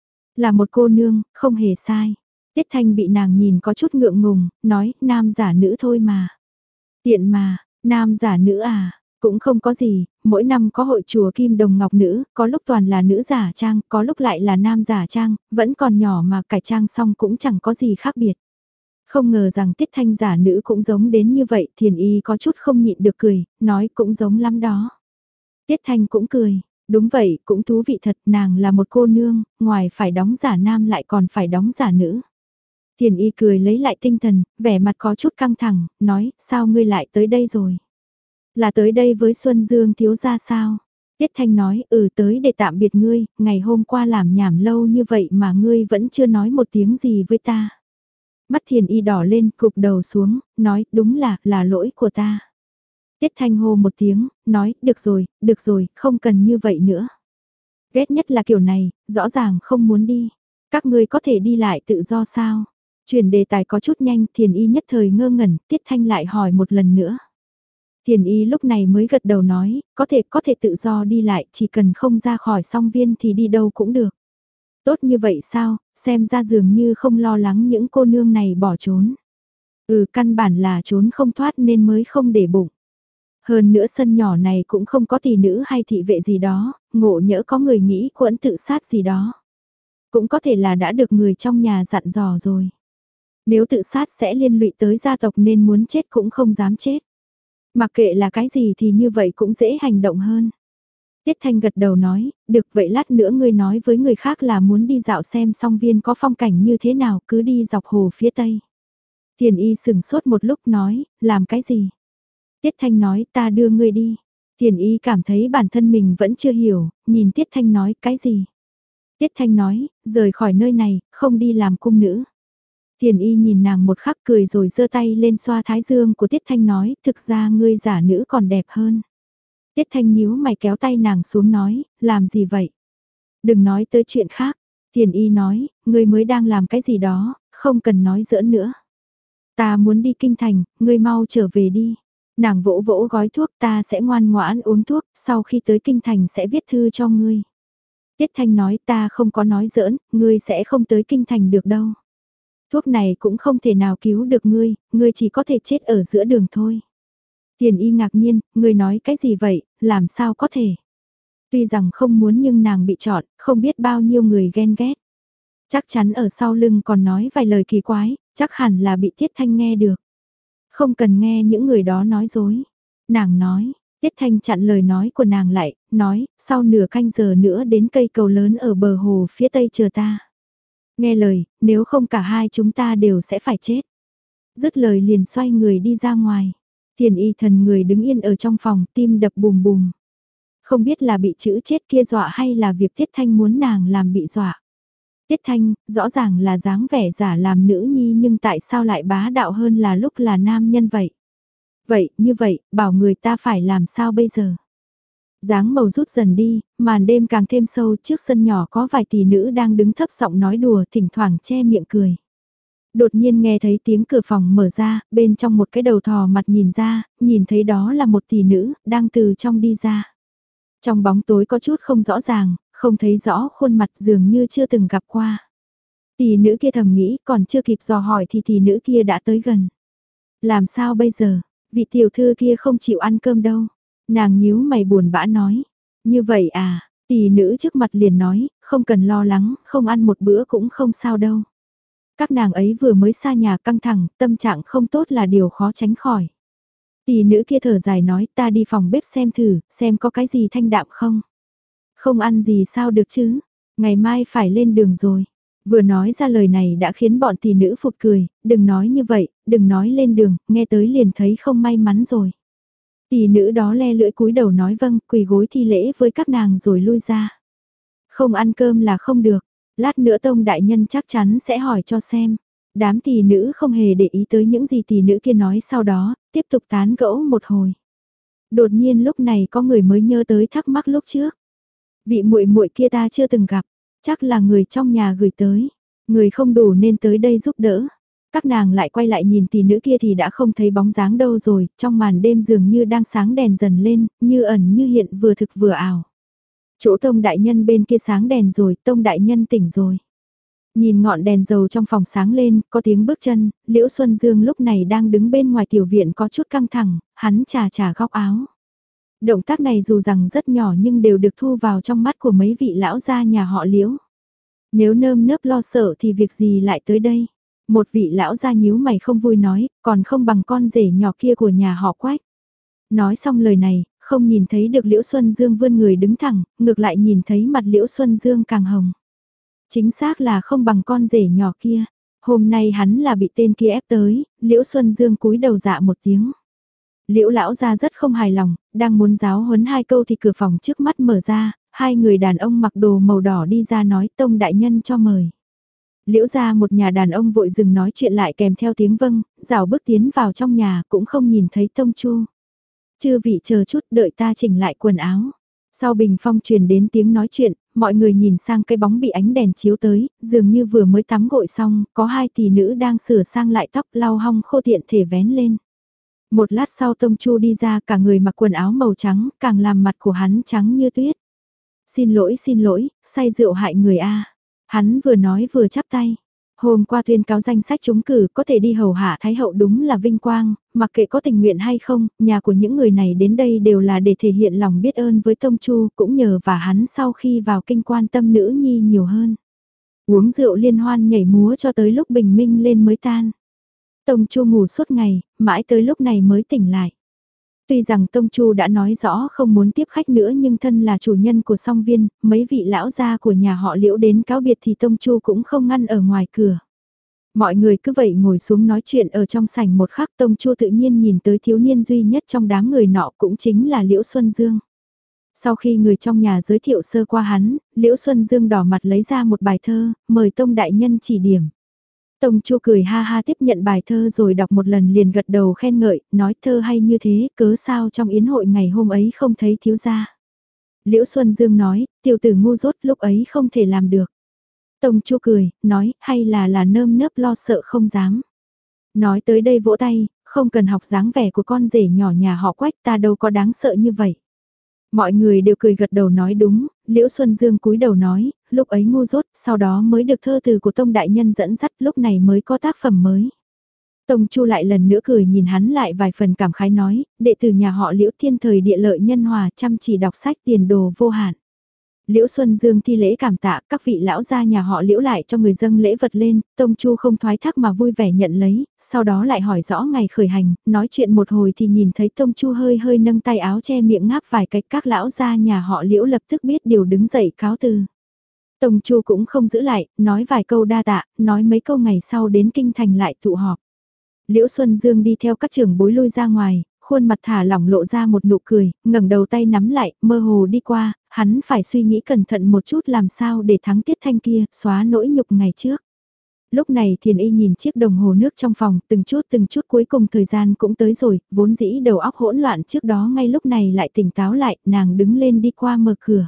Là một cô nương, không hề sai. Tiết Thanh bị nàng nhìn có chút ngượng ngùng, nói, nam giả nữ thôi mà. Tiện mà, nam giả nữ à, cũng không có gì, mỗi năm có hội chùa Kim Đồng Ngọc Nữ, có lúc toàn là nữ giả trang, có lúc lại là nam giả trang, vẫn còn nhỏ mà cải trang xong cũng chẳng có gì khác biệt. Không ngờ rằng Tiết Thanh giả nữ cũng giống đến như vậy, Thiền Y có chút không nhịn được cười, nói cũng giống lắm đó. Tiết Thanh cũng cười, đúng vậy, cũng thú vị thật, nàng là một cô nương, ngoài phải đóng giả nam lại còn phải đóng giả nữ. Thiền Y cười lấy lại tinh thần, vẻ mặt có chút căng thẳng, nói, sao ngươi lại tới đây rồi? Là tới đây với Xuân Dương thiếu gia sao? Tiết Thanh nói, ừ tới để tạm biệt ngươi, ngày hôm qua làm nhảm lâu như vậy mà ngươi vẫn chưa nói một tiếng gì với ta. Mắt Thiền Y đỏ lên, cụp đầu xuống, nói, đúng là, là lỗi của ta. Tiết Thanh hô một tiếng, nói, được rồi, được rồi, không cần như vậy nữa. Ghét nhất là kiểu này, rõ ràng không muốn đi. Các ngươi có thể đi lại tự do sao? Chuyển đề tài có chút nhanh, Thiền Y nhất thời ngơ ngẩn, Tiết Thanh lại hỏi một lần nữa. Thiền Y lúc này mới gật đầu nói, có thể có thể tự do đi lại, chỉ cần không ra khỏi song viên thì đi đâu cũng được. Tốt như vậy sao, xem ra dường như không lo lắng những cô nương này bỏ trốn. Ừ, căn bản là trốn không thoát nên mới không để bụng. Hơn nữa sân nhỏ này cũng không có tỷ nữ hay thị vệ gì đó, ngộ nhỡ có người nghĩ quẫn tự sát gì đó. Cũng có thể là đã được người trong nhà dặn dò rồi. Nếu tự sát sẽ liên lụy tới gia tộc nên muốn chết cũng không dám chết. Mặc kệ là cái gì thì như vậy cũng dễ hành động hơn. Tiết Thanh gật đầu nói, được vậy lát nữa ngươi nói với người khác là muốn đi dạo xem song viên có phong cảnh như thế nào, cứ đi dọc hồ phía tây. Thiền Y sừng sốt một lúc nói, làm cái gì? Tiết Thanh nói, ta đưa ngươi đi. Thiền Y cảm thấy bản thân mình vẫn chưa hiểu, nhìn Tiết Thanh nói, cái gì? Tiết Thanh nói, rời khỏi nơi này, không đi làm cung nữ. Thiền Y nhìn nàng một khắc cười rồi giơ tay lên xoa thái dương của Tiết Thanh nói, thực ra ngươi giả nữ còn đẹp hơn. Tiết Thanh nhíu mày kéo tay nàng xuống nói, làm gì vậy? Đừng nói tới chuyện khác. Thiền Y nói, ngươi mới đang làm cái gì đó, không cần nói giỡn nữa. Ta muốn đi kinh thành, ngươi mau trở về đi. Nàng vỗ vỗ gói thuốc, ta sẽ ngoan ngoãn uống thuốc, sau khi tới kinh thành sẽ viết thư cho ngươi. Tiết Thanh nói, ta không có nói giỡn, ngươi sẽ không tới kinh thành được đâu. Thuốc này cũng không thể nào cứu được ngươi, ngươi chỉ có thể chết ở giữa đường thôi. Thiền Y ngạc nhiên, ngươi nói cái gì vậy, làm sao có thể? Tuy rằng không muốn nhưng nàng bị chọn, không biết bao nhiêu người ghen ghét. Chắc chắn ở sau lưng còn nói vài lời kỳ quái, chắc hẳn là bị Tiết Thanh nghe được. Không cần nghe những người đó nói dối. Nàng nói, Tiết Thanh chặn lời nói của nàng lại, nói, sau nửa canh giờ nữa đến cây cầu lớn ở bờ hồ phía tây chờ ta. Nghe lời, nếu không cả hai chúng ta đều sẽ phải chết. Dứt lời liền xoay người đi ra ngoài. Thiền Y thần người đứng yên ở trong phòng, tim đập bùm bùm. Không biết là bị chữ chết kia dọa hay là việc Tiết Thanh muốn nàng làm bị dọa. Tiết Thanh, rõ ràng là dáng vẻ giả làm nữ nhi nhưng tại sao lại bá đạo hơn là lúc là nam nhân vậy? Vậy, như vậy, bảo người ta phải làm sao bây giờ? Dáng màu rút dần đi, màn đêm càng thêm sâu, trước sân nhỏ có vài tỷ nữ đang đứng thấp giọng nói đùa, thỉnh thoảng che miệng cười. Đột nhiên nghe thấy tiếng cửa phòng mở ra, bên trong một cái đầu thò mặt nhìn ra, nhìn thấy đó là một tỷ nữ, đang từ trong đi ra. Trong bóng tối có chút không rõ ràng, không thấy rõ khuôn mặt dường như chưa từng gặp qua. Tỷ nữ kia thầm nghĩ, còn chưa kịp dò hỏi thì tỷ nữ kia đã tới gần. Làm sao bây giờ, vị tiểu thư kia không chịu ăn cơm đâu. Nàng nhíu mày buồn bã nói. Như vậy à, tỷ nữ trước mặt liền nói, không cần lo lắng, không ăn một bữa cũng không sao đâu. Các nàng ấy vừa mới xa nhà căng thẳng, tâm trạng không tốt là điều khó tránh khỏi. Tỷ nữ kia thở dài nói, ta đi phòng bếp xem thử, xem có cái gì thanh đạm không. Không ăn gì sao được chứ, ngày mai phải lên đường rồi. Vừa nói ra lời này đã khiến bọn tỷ nữ phụt cười, đừng nói như vậy, đừng nói lên đường, nghe tới liền thấy không may mắn rồi. Tỷ nữ đó le lưỡi cúi đầu nói vâng, quỳ gối thi lễ với các nàng rồi lui ra. Không ăn cơm là không được, lát nữa tông đại nhân chắc chắn sẽ hỏi cho xem. Đám tỷ nữ không hề để ý tới những gì tỷ nữ kia nói sau đó, tiếp tục tán gẫu một hồi. Đột nhiên lúc này có người mới nhớ tới thắc mắc lúc trước. Vị muội muội kia ta chưa từng gặp, chắc là người trong nhà gửi tới, người không đủ nên tới đây giúp đỡ. Các nàng lại quay lại nhìn tỷ nữ kia thì đã không thấy bóng dáng đâu rồi, trong màn đêm dường như đang sáng đèn dần lên, như ẩn như hiện vừa thực vừa ảo. Chỗ tông đại nhân bên kia sáng đèn rồi, tông đại nhân tỉnh rồi. Nhìn ngọn đèn dầu trong phòng sáng lên, có tiếng bước chân, Liễu Xuân Dương lúc này đang đứng bên ngoài tiểu viện có chút căng thẳng, hắn chà chà góc áo. Động tác này dù rằng rất nhỏ nhưng đều được thu vào trong mắt của mấy vị lão gia nhà họ Liễu. Nếu nơm nớp lo sợ thì việc gì lại tới đây? Một vị lão gia nhíu mày không vui nói, còn không bằng con rể nhỏ kia của nhà họ Quách. Nói xong lời này, không nhìn thấy được Liễu Xuân Dương vươn người đứng thẳng, ngược lại nhìn thấy mặt Liễu Xuân Dương càng hồng. Chính xác là không bằng con rể nhỏ kia. Hôm nay hắn là bị tên kia ép tới, Liễu Xuân Dương cúi đầu dạ một tiếng. Liễu lão gia rất không hài lòng, đang muốn giáo huấn hai câu thì cửa phòng trước mắt mở ra, hai người đàn ông mặc đồ màu đỏ đi ra nói Tông đại nhân cho mời. Liễu gia một nhà đàn ông vội dừng nói chuyện lại kèm theo tiếng vâng, rảo bước tiến vào trong nhà cũng không nhìn thấy Tông Chu. Chư vị chờ chút đợi ta chỉnh lại quần áo. Sau bình phong truyền đến tiếng nói chuyện, mọi người nhìn sang cái bóng bị ánh đèn chiếu tới, dường như vừa mới tắm gội xong, có hai tỷ nữ đang sửa sang lại tóc lau hong khô tiện thể vén lên. Một lát sau Tông Chu đi ra cả người mặc quần áo màu trắng, càng làm mặt của hắn trắng như tuyết. Xin lỗi xin lỗi, say rượu hại người a. Hắn vừa nói vừa chắp tay. Hôm qua tuyên cáo danh sách trúng cử có thể đi hầu hạ Thái hậu đúng là vinh quang, mặc kệ có tình nguyện hay không, nhà của những người này đến đây đều là để thể hiện lòng biết ơn với Tông Chu, cũng nhờ và hắn sau khi vào kinh quan tâm nữ nhi nhiều hơn. Uống rượu liên hoan nhảy múa cho tới lúc bình minh lên mới tan. Tông Chu ngủ suốt ngày, mãi tới lúc này mới tỉnh lại. Tuy rằng Tông Chu đã nói rõ không muốn tiếp khách nữa nhưng thân là chủ nhân của song viên, mấy vị lão gia của nhà họ Liễu đến cáo biệt thì Tông Chu cũng không ngăn ở ngoài cửa. Mọi người cứ vậy ngồi xuống nói chuyện ở trong sảnh một khắc Tông Chu tự nhiên nhìn tới thiếu niên duy nhất trong đám người nọ cũng chính là Liễu Xuân Dương. Sau khi người trong nhà giới thiệu sơ qua hắn, Liễu Xuân Dương đỏ mặt lấy ra một bài thơ, mời Tông đại nhân chỉ điểm. Tông Chu cười ha ha tiếp nhận bài thơ rồi đọc một lần liền gật đầu khen ngợi, nói thơ hay như thế, cớ sao trong yến hội ngày hôm ấy không thấy thiếu gia. Liễu Xuân Dương nói, tiểu tử ngu dốt lúc ấy không thể làm được. Tông Chu cười, nói, hay là là nơm nớp lo sợ không dám. Nói tới đây vỗ tay, không cần học dáng vẻ của con rể nhỏ nhà họ Quách ta đâu có đáng sợ như vậy. Mọi người đều cười gật đầu nói đúng, Liễu Xuân Dương cúi đầu nói, lúc ấy ngu dốt, sau đó mới được thơ từ của Tông đại nhân dẫn dắt, lúc này mới có tác phẩm mới. Tông Chu lại lần nữa cười nhìn hắn lại vài phần cảm khái nói, đệ tử nhà họ Liễu thiên thời địa lợi nhân hòa chăm chỉ đọc sách tiền đồ vô hạn. Liễu Xuân Dương thi lễ cảm tạ, các vị lão gia nhà họ Liễu lại cho người dâng lễ vật lên, Tông Chu không thoái thác mà vui vẻ nhận lấy, sau đó lại hỏi rõ ngày khởi hành, nói chuyện một hồi thì nhìn thấy Tông Chu hơi hơi nâng tay áo che miệng ngáp vài cách, các lão gia nhà họ Liễu lập tức biết điều đứng dậy cáo từ. Tông Chu cũng không giữ lại, nói vài câu đa tạ, nói mấy câu ngày sau đến kinh thành lại tụ họp. Liễu Xuân Dương đi theo các trưởng bối lui ra ngoài, khuôn mặt thả lỏng lộ ra một nụ cười, ngẩng đầu tay nắm lại, mơ hồ đi qua, hắn phải suy nghĩ cẩn thận một chút làm sao để thắng Tiết Thanh kia, xóa nỗi nhục ngày trước. Lúc này Thiền Y nhìn chiếc đồng hồ nước trong phòng, từng chút từng chút cuối cùng thời gian cũng tới rồi, vốn dĩ đầu óc hỗn loạn trước đó ngay lúc này lại tỉnh táo lại, nàng đứng lên đi qua mở cửa.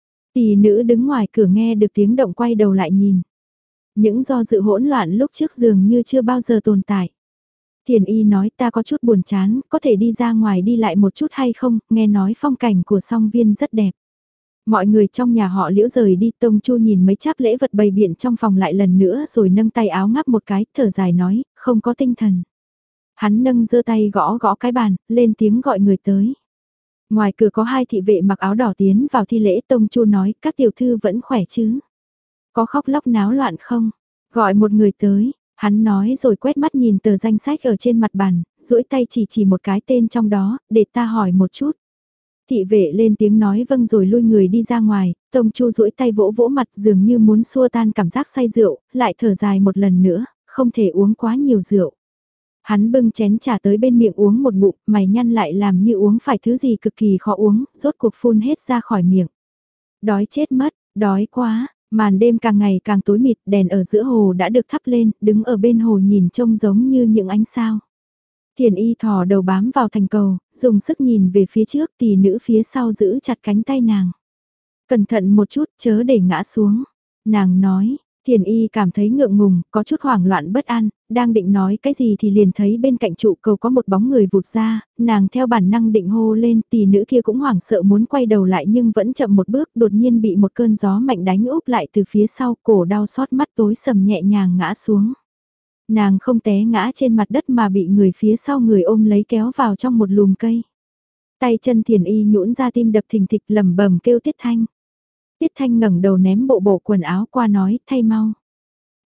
Tỷ nữ đứng ngoài cửa nghe được tiếng động quay đầu lại nhìn. Những do dự hỗn loạn lúc trước dường như chưa bao giờ tồn tại. Thiền Y nói ta có chút buồn chán, có thể đi ra ngoài đi lại một chút hay không, nghe nói phong cảnh của song viên rất đẹp. Mọi người trong nhà họ Liễu rời đi, Tông Chu nhìn mấy cháp lễ vật bày biện trong phòng lại lần nữa rồi nâng tay áo ngắp một cái, thở dài nói, không có tinh thần. Hắn nâng giơ tay gõ gõ cái bàn, lên tiếng gọi người tới. Ngoài cửa có hai thị vệ mặc áo đỏ tiến vào thi lễ, Tông Chu nói, các tiểu thư vẫn khỏe chứ? Có khóc lóc náo loạn không? Gọi một người tới. Hắn nói rồi quét mắt nhìn tờ danh sách ở trên mặt bàn, duỗi tay chỉ chỉ một cái tên trong đó, để ta hỏi một chút. Thị vệ lên tiếng nói vâng rồi lui người đi ra ngoài, Tông Chu duỗi tay vỗ vỗ mặt dường như muốn xua tan cảm giác say rượu, lại thở dài một lần nữa, không thể uống quá nhiều rượu. Hắn bưng chén trà tới bên miệng uống một ngụm, mày nhăn lại làm như uống phải thứ gì cực kỳ khó uống, rốt cuộc phun hết ra khỏi miệng. Đói chết mất, đói quá. Màn đêm càng ngày càng tối mịt, đèn ở giữa hồ đã được thắp lên, đứng ở bên hồ nhìn trông giống như những ánh sao. Thiền Y thò đầu bám vào thành cầu, dùng sức nhìn về phía trước, tỷ nữ phía sau giữ chặt cánh tay nàng. Cẩn thận một chút, chớ để ngã xuống. Nàng nói, Thiền Y cảm thấy ngượng ngùng, có chút hoảng loạn bất an, đang định nói cái gì thì liền thấy bên cạnh trụ cầu có một bóng người vụt ra, nàng theo bản năng định hô lên, tỷ nữ kia cũng hoảng sợ muốn quay đầu lại nhưng vẫn chậm một bước, đột nhiên bị một cơn gió mạnh đánh úp lại từ phía sau, cổ đau xót mắt tối sầm nhẹ nhàng ngã xuống. Nàng không té ngã trên mặt đất mà bị người phía sau người ôm lấy kéo vào trong một lùm cây. Tay chân Thiền Y nhũn ra tim đập thình thịch lẩm bẩm kêu Tiết Thanh. Tiết Thanh ngẩng đầu ném bộ bộ quần áo qua nói, thay mau.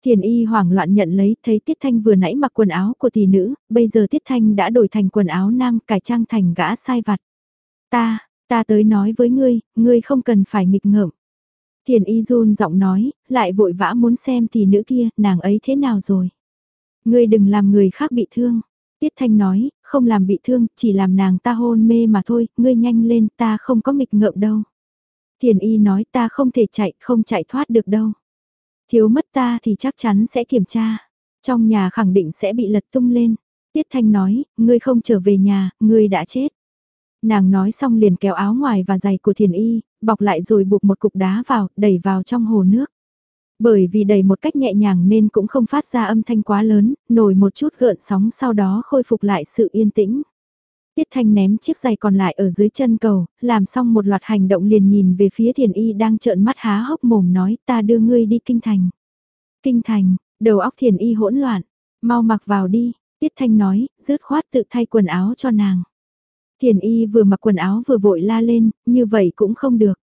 Thiền y hoảng loạn nhận lấy, thấy Tiết Thanh vừa nãy mặc quần áo của tỷ nữ, bây giờ Tiết Thanh đã đổi thành quần áo nam, cải trang thành gã sai vặt. Ta, ta tới nói với ngươi, ngươi không cần phải nghịch ngợm. Thiền y run giọng nói, lại vội vã muốn xem tỷ nữ kia, nàng ấy thế nào rồi. Ngươi đừng làm người khác bị thương. Tiết Thanh nói, không làm bị thương, chỉ làm nàng ta hôn mê mà thôi, ngươi nhanh lên, ta không có nghịch ngợm đâu. Thiền y nói ta không thể chạy, không chạy thoát được đâu. Thiếu mất ta thì chắc chắn sẽ kiểm tra. Trong nhà khẳng định sẽ bị lật tung lên. Tiết Thanh nói, ngươi không trở về nhà, ngươi đã chết. Nàng nói xong liền kéo áo ngoài và giày của thiền y, bọc lại rồi buộc một cục đá vào, đẩy vào trong hồ nước. Bởi vì đẩy một cách nhẹ nhàng nên cũng không phát ra âm thanh quá lớn, nổi một chút gợn sóng sau đó khôi phục lại sự yên tĩnh. Tiết Thanh ném chiếc giày còn lại ở dưới chân cầu, làm xong một loạt hành động liền nhìn về phía thiền y đang trợn mắt há hốc mồm nói ta đưa ngươi đi kinh thành. Kinh thành, đầu óc thiền y hỗn loạn, mau mặc vào đi, Tiết Thanh nói, dứt khoát tự thay quần áo cho nàng. Thiền y vừa mặc quần áo vừa vội la lên, như vậy cũng không được.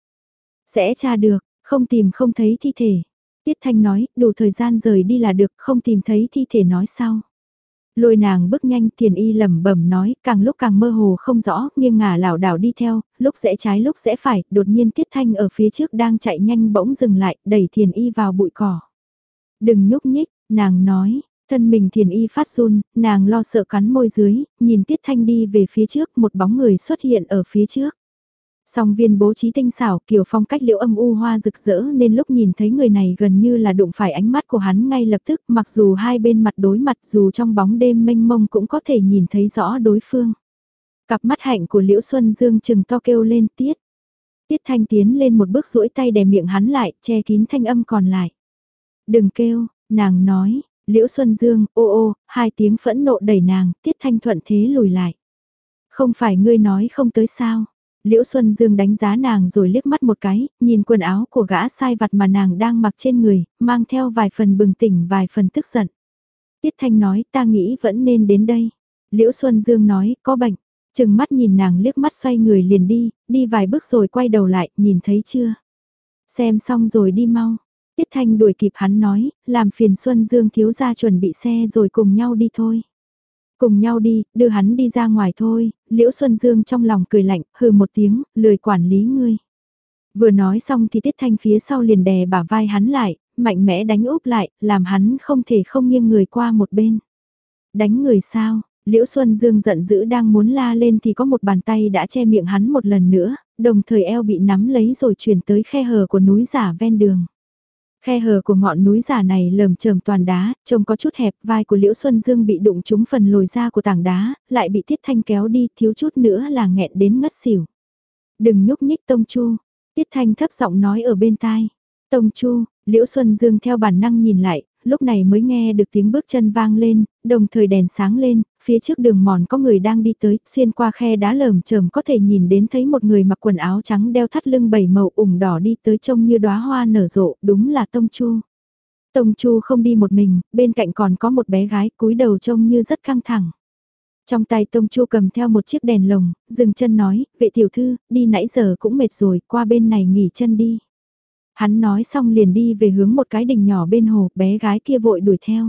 Sẽ tra được, không tìm không thấy thi thể. Tiết Thanh nói, đủ thời gian rời đi là được, không tìm thấy thi thể nói sau. Lôi nàng bước nhanh, thiền y lẩm bẩm nói, càng lúc càng mơ hồ không rõ, nghiêng ngả lảo đảo đi theo, lúc rẽ trái lúc rẽ phải, đột nhiên Tiết Thanh ở phía trước đang chạy nhanh bỗng dừng lại, đẩy thiền y vào bụi cỏ. Đừng nhúc nhích, nàng nói, thân mình thiền y phát run, nàng lo sợ cắn môi dưới, nhìn Tiết Thanh đi về phía trước, một bóng người xuất hiện ở phía trước. Song viên bố trí tinh xảo, kiểu phong cách liễu âm u hoa rực rỡ nên lúc nhìn thấy người này gần như là đụng phải ánh mắt của hắn ngay lập tức, mặc dù hai bên mặt đối mặt dù trong bóng đêm mênh mông cũng có thể nhìn thấy rõ đối phương. Cặp mắt hạnh của Liễu Xuân Dương chừng to kêu lên Tiết. Tiết Thanh tiến lên một bước duỗi tay đè miệng hắn lại, che kín thanh âm còn lại. Đừng kêu, nàng nói, Liễu Xuân Dương, ô ô, hai tiếng phẫn nộ đẩy nàng, Tiết Thanh thuận thế lùi lại. Không phải ngươi nói không tới sao? Liễu Xuân Dương đánh giá nàng rồi liếc mắt một cái, nhìn quần áo của gã sai vặt mà nàng đang mặc trên người, mang theo vài phần bừng tỉnh vài phần tức giận. Tiết Thanh nói, ta nghĩ vẫn nên đến đây. Liễu Xuân Dương nói, có bệnh. Chừng mắt nhìn nàng liếc mắt xoay người liền đi, đi vài bước rồi quay đầu lại, nhìn thấy chưa? Xem xong rồi đi mau. Tiết Thanh đuổi kịp hắn nói, làm phiền Xuân Dương thiếu gia chuẩn bị xe rồi cùng nhau đi thôi. Cùng nhau đi, đưa hắn đi ra ngoài thôi, Liễu Xuân Dương trong lòng cười lạnh, hừ một tiếng, lười quản lý ngươi. Vừa nói xong thì Tiết Thanh phía sau liền đè bả vai hắn lại, mạnh mẽ đánh úp lại, làm hắn không thể không nghiêng người qua một bên. Đánh người sao? Liễu Xuân Dương giận dữ đang muốn la lên thì có một bàn tay đã che miệng hắn một lần nữa, đồng thời eo bị nắm lấy rồi chuyển tới khe hở của núi giả ven đường. Khe hở của ngọn núi giả này lởm chởm toàn đá, trông có chút hẹp, vai của Liễu Xuân Dương bị đụng trúng phần lồi ra của tảng đá, lại bị Tiết Thanh kéo đi, thiếu chút nữa là nghẹn đến ngất xỉu. Đừng nhúc nhích Tông Chu, Tiết Thanh thấp giọng nói ở bên tai. Tông Chu, Liễu Xuân Dương theo bản năng nhìn lại, lúc này mới nghe được tiếng bước chân vang lên, đồng thời đèn sáng lên, phía trước đường mòn có người đang đi tới, xuyên qua khe đá lởm chởm có thể nhìn đến thấy một người mặc quần áo trắng đeo thắt lưng bảy màu ủng đỏ đi tới trông như đóa hoa nở rộ, đúng là Tông Chu. Tông Chu không đi một mình, bên cạnh còn có một bé gái cúi đầu trông như rất căng thẳng. Trong tay Tông Chu cầm theo một chiếc đèn lồng, dừng chân nói, vệ tiểu thư, đi nãy giờ cũng mệt rồi, qua bên này nghỉ chân đi. Hắn nói xong liền đi về hướng một cái đình nhỏ bên hồ, bé gái kia vội đuổi theo.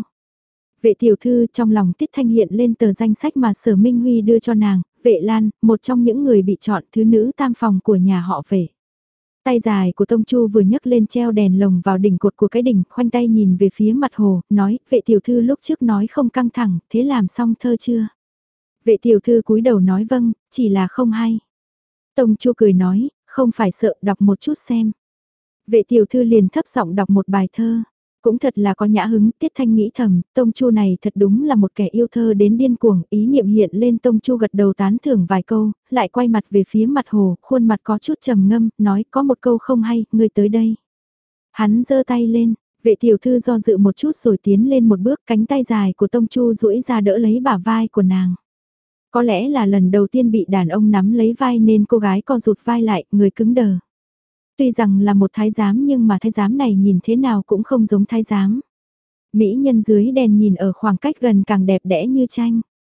Vệ tiểu thư trong lòng Tiết Thanh hiện lên tờ danh sách mà Sở Minh Huy đưa cho nàng, vệ Lan, một trong những người bị chọn thứ nữ tam phòng của nhà họ vệ. Tay dài của Tông Chu vừa nhấc lên treo đèn lồng vào đỉnh cột của cái đỉnh, khoanh tay nhìn về phía mặt hồ, nói, vệ tiểu thư lúc trước nói không căng thẳng, thế làm xong thơ chưa? Vệ tiểu thư cúi đầu nói vâng, chỉ là không hay. Tông Chu cười nói, không phải sợ, đọc một chút xem. Vệ tiểu thư liền thấp giọng đọc một bài thơ. Cũng thật là có nhã hứng, Tiết Thanh nghĩ thầm, Tông Chu này thật đúng là một kẻ yêu thơ đến điên cuồng, ý niệm hiện lên Tông Chu gật đầu tán thưởng vài câu, lại quay mặt về phía mặt hồ, khuôn mặt có chút trầm ngâm, nói có một câu không hay, ngươi tới đây. Hắn giơ tay lên, vệ tiểu thư do dự một chút rồi tiến lên một bước, cánh tay dài của Tông Chu duỗi ra đỡ lấy bả vai của nàng. Có lẽ là lần đầu tiên bị đàn ông nắm lấy vai nên cô gái co rụt vai lại, người cứng đờ. Tuy rằng là một thái giám nhưng mà thái giám này nhìn thế nào cũng không giống thái giám. Mỹ nhân dưới đèn nhìn ở khoảng cách gần càng đẹp đẽ như tranh.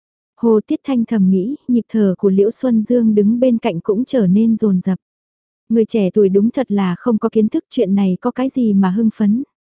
Hồ Tiết Thanh thầm nghĩ, nhịp thở của Liễu Xuân Dương đứng bên cạnh cũng trở nên rồn rập. Người trẻ tuổi đúng thật là không có kiến thức, chuyện này có cái gì mà hưng phấn.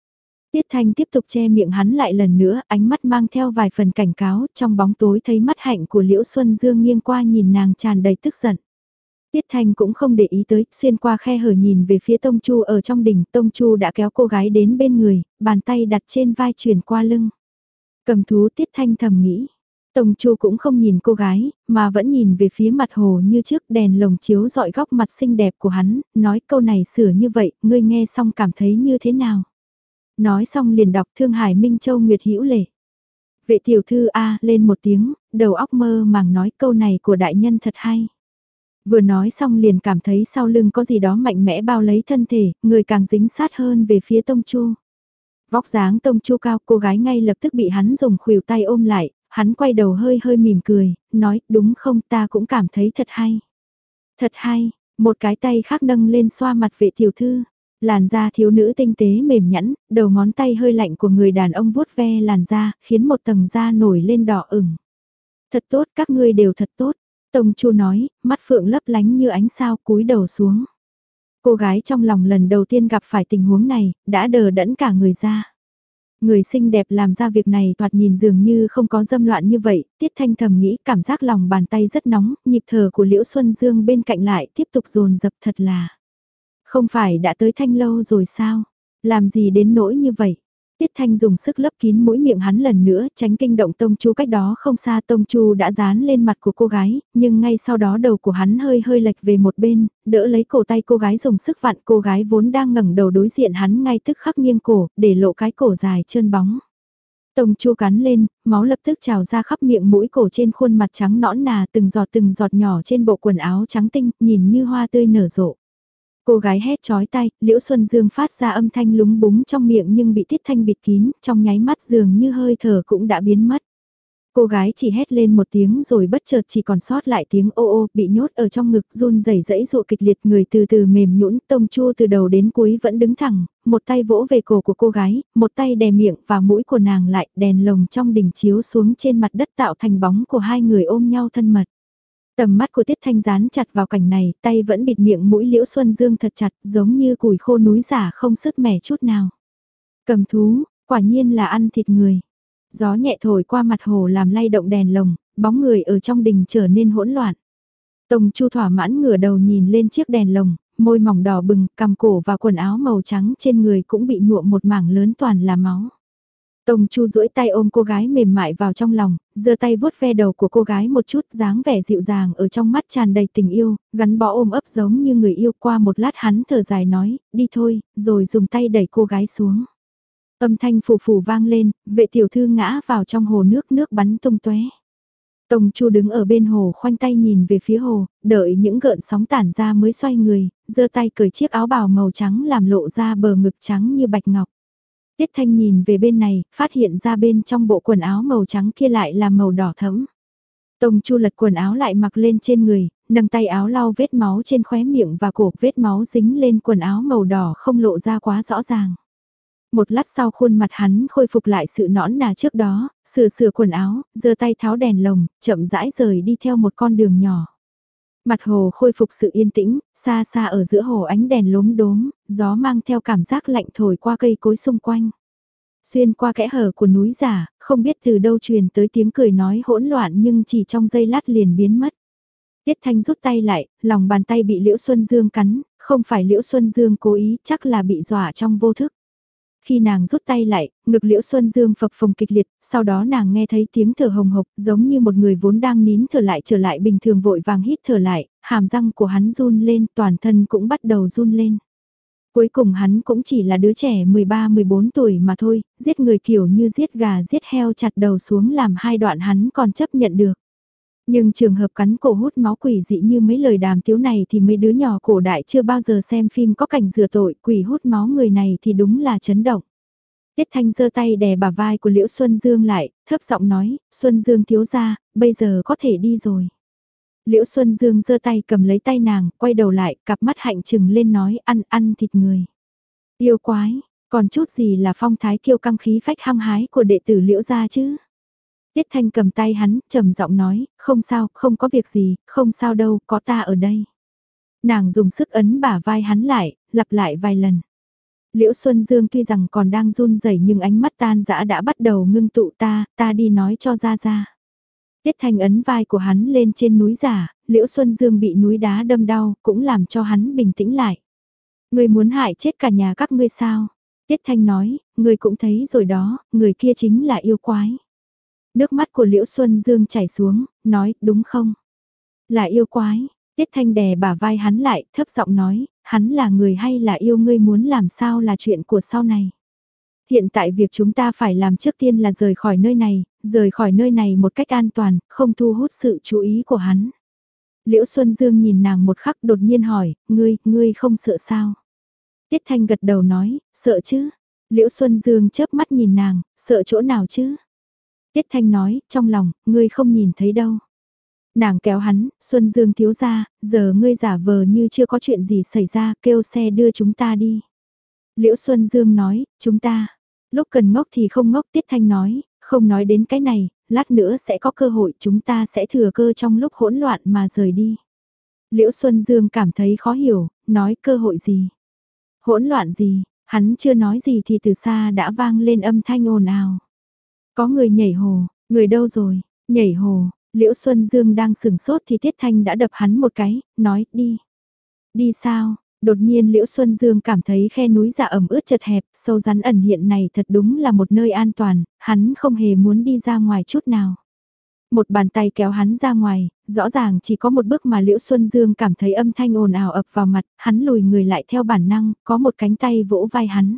Tiết Thanh tiếp tục che miệng hắn lại lần nữa, ánh mắt mang theo vài phần cảnh cáo, trong bóng tối thấy mắt hạnh của Liễu Xuân Dương nghiêng qua nhìn nàng tràn đầy tức giận. Tiết Thanh cũng không để ý tới, xuyên qua khe hở nhìn về phía Tông Chu ở trong đỉnh, Tông Chu đã kéo cô gái đến bên người, bàn tay đặt trên vai chuyển qua lưng. Cầm thú Tiết Thanh thầm nghĩ. Tông Chu cũng không nhìn cô gái, mà vẫn nhìn về phía mặt hồ như trước, đèn lồng chiếu dọi góc mặt xinh đẹp của hắn, nói câu này sửa như vậy, ngươi nghe xong cảm thấy như thế nào? Nói xong liền đọc Thương Hải Minh Châu Nguyệt Hữu Lệ. Vệ tiểu thư A lên một tiếng, đầu óc mơ màng nói câu này của đại nhân thật hay. Vừa nói xong liền cảm thấy sau lưng có gì đó mạnh mẽ bao lấy thân thể, người càng dính sát hơn về phía Tông Chu. Vóc dáng Tông Chu cao, cô gái ngay lập tức bị hắn dùng khuỷu tay ôm lại, hắn quay đầu hơi hơi mỉm cười, nói đúng không ta cũng cảm thấy thật hay. Thật hay, một cái tay khác nâng lên xoa mặt vệ tiểu thư. Làn da thiếu nữ tinh tế mềm nhẵn, đầu ngón tay hơi lạnh của người đàn ông vuốt ve làn da, khiến một tầng da nổi lên đỏ ửng. Thật tốt, các ngươi đều thật tốt. Tông Chu nói, mắt phượng lấp lánh như ánh sao cúi đầu xuống. Cô gái trong lòng lần đầu tiên gặp phải tình huống này, đã đờ đẫn cả người ra. Người xinh đẹp làm ra việc này thoạt nhìn dường như không có dâm loạn như vậy, Tiết Thanh thầm nghĩ cảm giác lòng bàn tay rất nóng, nhịp thở của Liễu Xuân Dương bên cạnh lại tiếp tục dồn dập thật là. Không phải đã tới Thanh lâu rồi sao? Làm gì đến nỗi như vậy? Tiết Thanh dùng sức lấp kín mũi miệng hắn lần nữa, tránh kinh động Tông Chu cách đó không xa. Tông Chu đã dán lên mặt của cô gái, nhưng ngay sau đó đầu của hắn hơi hơi lệch về một bên, đỡ lấy cổ tay cô gái dùng sức vặn. Cô gái vốn đang ngẩng đầu đối diện hắn ngay tức khắc nghiêng cổ, để lộ cái cổ dài trơn bóng. Tông Chu cắn lên, máu lập tức trào ra khắp miệng mũi cổ trên khuôn mặt trắng nõn nà, từng giọt từng giọt nhỏ trên bộ quần áo trắng tinh, nhìn như hoa tươi nở rộ. Cô gái hét chói tai, Liễu Xuân Dương phát ra âm thanh lúng búng trong miệng nhưng bị Tiết Thanh bịt kín, trong nháy mắt dường như hơi thở cũng đã biến mất. Cô gái chỉ hét lên một tiếng rồi bất chợt chỉ còn sót lại tiếng ô ô, bị nhốt ở trong ngực run rẩy rẫy dụa kịch liệt, người từ từ mềm nhũn. Tông Chu từ đầu đến cuối vẫn đứng thẳng, một tay vỗ về cổ của cô gái, một tay đè miệng và mũi của nàng lại, đèn lồng trong đỉnh chiếu xuống trên mặt đất tạo thành bóng của hai người ôm nhau thân mật. Tầm mắt của Tiết Thanh dán chặt vào cảnh này, tay vẫn bịt miệng mũi Liễu Xuân Dương thật chặt, giống như củi khô núi giả không sứt mẻ chút nào. Cầm thú, quả nhiên là ăn thịt người. Gió nhẹ thổi qua mặt hồ làm lay động đèn lồng, bóng người ở trong đình trở nên hỗn loạn. Tông Chu thỏa mãn ngửa đầu nhìn lên chiếc đèn lồng, môi mỏng đỏ bừng, cằm cổ và quần áo màu trắng trên người cũng bị nhuộm một mảng lớn toàn là máu. Tông Chu duỗi tay ôm cô gái mềm mại vào trong lòng, giơ tay vuốt ve đầu của cô gái một chút, dáng vẻ dịu dàng ở trong mắt tràn đầy tình yêu, gắn bó ôm ấp giống như người yêu. Qua một lát hắn thở dài nói, đi thôi, rồi dùng tay đẩy cô gái xuống. Âm thanh phù phù vang lên, vệ tiểu thư ngã vào trong hồ nước, nước bắn tung tóe. Tông Chu đứng ở bên hồ khoanh tay nhìn về phía hồ, đợi những gợn sóng tản ra mới xoay người, giơ tay cởi chiếc áo bào màu trắng làm lộ ra bờ ngực trắng như bạch ngọc. Tiết Thanh nhìn về bên này, phát hiện ra bên trong bộ quần áo màu trắng kia lại là màu đỏ thẫm. Tông Chu lật quần áo lại mặc lên trên người, nâng tay áo lau vết máu trên khóe miệng và cổ, vết máu dính lên quần áo màu đỏ không lộ ra quá rõ ràng. Một lát sau khuôn mặt hắn khôi phục lại sự nõn nà trước đó, sửa sửa quần áo, giơ tay tháo đèn lồng, chậm rãi rời đi theo một con đường nhỏ. Mặt hồ khôi phục sự yên tĩnh, xa xa ở giữa hồ ánh đèn lốm đốm, gió mang theo cảm giác lạnh thổi qua cây cối xung quanh. Xuyên qua kẽ hở của núi giả, không biết từ đâu truyền tới tiếng cười nói hỗn loạn nhưng chỉ trong giây lát liền biến mất. Tiết Thanh rút tay lại, lòng bàn tay bị Liễu Xuân Dương cắn, không phải Liễu Xuân Dương cố ý, chắc là bị dọa trong vô thức. Khi nàng rút tay lại, ngực Liễu Xuân Dương phập phồng kịch liệt, sau đó nàng nghe thấy tiếng thở hồng hộc, giống như một người vốn đang nín thở lại trở lại bình thường vội vàng hít thở lại, hàm răng của hắn run lên, toàn thân cũng bắt đầu run lên. Cuối cùng hắn cũng chỉ là đứa trẻ mười ba mười bốn tuổi mà thôi, giết người kiểu như giết gà giết heo chặt đầu xuống làm hai đoạn hắn còn chấp nhận được. Nhưng trường hợp cắn cổ hút máu quỷ dị như mấy lời đàm tiếu này thì mấy đứa nhỏ cổ đại chưa bao giờ xem phim có cảnh rửa tội, quỷ hút máu người này thì đúng là chấn động. Tiết Thanh giơ tay đè bả vai của Liễu Xuân Dương lại, thấp giọng nói, Xuân Dương thiếu gia, bây giờ có thể đi rồi. Liễu Xuân Dương giơ tay cầm lấy tay nàng, quay đầu lại, cặp mắt hạnh trừng lên nói ăn ăn thịt người. Yêu quái, còn chút gì là phong thái kiêu căng khí phách hăng hái của đệ tử Liễu gia chứ? Tiết Thanh cầm tay hắn, trầm giọng nói, không sao, không có việc gì, không sao đâu, có ta ở đây. Nàng dùng sức ấn bả vai hắn lại, lặp lại vài lần. Liễu Xuân Dương tuy rằng còn đang run rẩy nhưng ánh mắt tan dã đã bắt đầu ngưng tụ ta, ta đi nói cho ra ra. Tiết Thanh ấn vai của hắn lên trên núi giả, Liễu Xuân Dương bị núi đá đâm đau, cũng làm cho hắn bình tĩnh lại. Ngươi muốn hại chết cả nhà các ngươi sao? Tiết Thanh nói, ngươi cũng thấy rồi đó, người kia chính là yêu quái. Nước mắt của Liễu Xuân Dương chảy xuống, nói, đúng không? Là yêu quái. Tiết Thanh đè bả vai hắn lại, thấp giọng nói, hắn là người hay là yêu, ngươi muốn làm sao là chuyện của sau này. Hiện tại việc chúng ta phải làm trước tiên là rời khỏi nơi này, rời khỏi nơi này một cách an toàn, không thu hút sự chú ý của hắn. Liễu Xuân Dương nhìn nàng một khắc đột nhiên hỏi, ngươi, ngươi không sợ sao? Tiết Thanh gật đầu nói, sợ chứ. Liễu Xuân Dương chớp mắt nhìn nàng, sợ chỗ nào chứ? Tiết Thanh nói, trong lòng, ngươi không nhìn thấy đâu. Nàng kéo hắn, Xuân Dương thiếu ra, giờ ngươi giả vờ như chưa có chuyện gì xảy ra, kêu xe đưa chúng ta đi. Liễu Xuân Dương nói, chúng ta, lúc cần ngốc thì không ngốc. Tiết Thanh nói, không nói đến cái này, lát nữa sẽ có cơ hội, chúng ta sẽ thừa cơ trong lúc hỗn loạn mà rời đi. Liễu Xuân Dương cảm thấy khó hiểu, nói cơ hội gì? Hỗn loạn gì? Hắn chưa nói gì thì từ xa đã vang lên âm thanh ồn ào. Có người nhảy hồ, người đâu rồi? Nhảy hồ. Liễu Xuân Dương đang sừng sốt thì Tiết Thanh đã đập hắn một cái, nói, đi. Đi sao? Đột nhiên Liễu Xuân Dương cảm thấy khe núi dạ ẩm ướt chật hẹp, sâu rắn ẩn hiện này thật đúng là một nơi an toàn, hắn không hề muốn đi ra ngoài chút nào. Một bàn tay kéo hắn ra ngoài, rõ ràng chỉ có một bước mà Liễu Xuân Dương cảm thấy âm thanh ồn ào ập vào mặt, hắn lùi người lại theo bản năng, có một cánh tay vỗ vai hắn.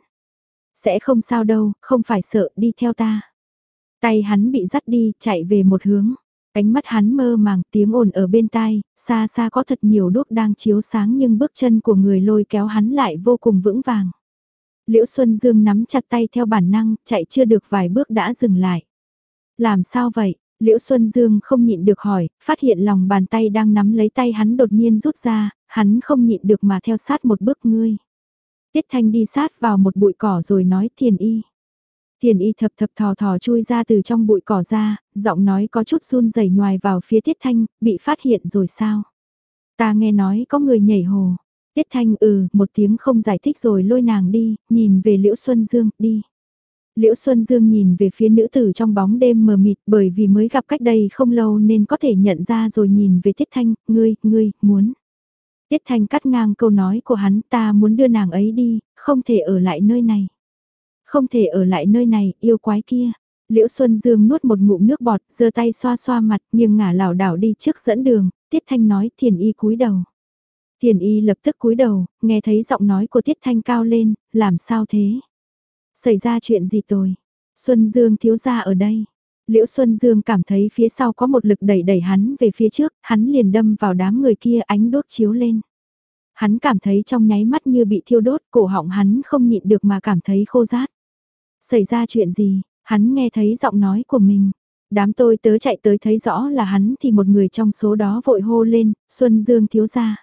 Sẽ không sao đâu, không phải sợ, đi theo ta. Tay hắn bị dắt đi, chạy về một hướng. Ánh mắt hắn mơ màng, tiếng ồn ở bên tai, xa xa có thật nhiều đuốc đang chiếu sáng nhưng bước chân của người lôi kéo hắn lại vô cùng vững vàng. Liễu Xuân Dương nắm chặt tay theo bản năng, chạy chưa được vài bước đã dừng lại. Làm sao vậy? Liễu Xuân Dương không nhịn được hỏi, phát hiện lòng bàn tay đang nắm lấy tay hắn đột nhiên rút ra, hắn không nhịn được mà theo sát một bước. Ngươi. Tiết Thanh đi sát vào một bụi cỏ rồi nói, Thiền Y. Thiền Y thập thập thò thò chui ra từ trong bụi cỏ ra, giọng nói có chút run rẩy nhoài vào phía Tiết Thanh, bị phát hiện rồi sao? Ta nghe nói có người nhảy hồ. Tiết Thanh ừ, một tiếng không giải thích rồi lôi nàng đi, nhìn về Liễu Xuân Dương, đi. Liễu Xuân Dương nhìn về phía nữ tử trong bóng đêm mờ mịt, bởi vì mới gặp cách đây không lâu nên có thể nhận ra, rồi nhìn về Tiết Thanh, ngươi, ngươi, muốn. Tiết Thanh cắt ngang câu nói của hắn, ta muốn đưa nàng ấy đi, không thể ở lại nơi này. Không thể ở lại nơi này, yêu quái kia. Liễu Xuân Dương nuốt một ngụm nước bọt, giơ tay xoa xoa mặt, nhưng ngả lảo đảo đi trước dẫn đường. Tiết Thanh nói, Thiền Y cúi đầu. Thiền Y lập tức cúi đầu, nghe thấy giọng nói của Tiết Thanh cao lên, làm sao thế? Xảy ra chuyện gì tôi? Xuân Dương thiếu gia ở đây. Liễu Xuân Dương cảm thấy phía sau có một lực đẩy đẩy hắn về phía trước, hắn liền đâm vào đám người kia, ánh đuốc chiếu lên. Hắn cảm thấy trong nháy mắt như bị thiêu đốt, cổ họng hắn không nhịn được mà cảm thấy khô rát. Xảy ra chuyện gì? Hắn nghe thấy giọng nói của mình. Đám tôi tớ chạy tới thấy rõ là hắn thì một người trong số đó vội hô lên, Xuân Dương thiếu gia.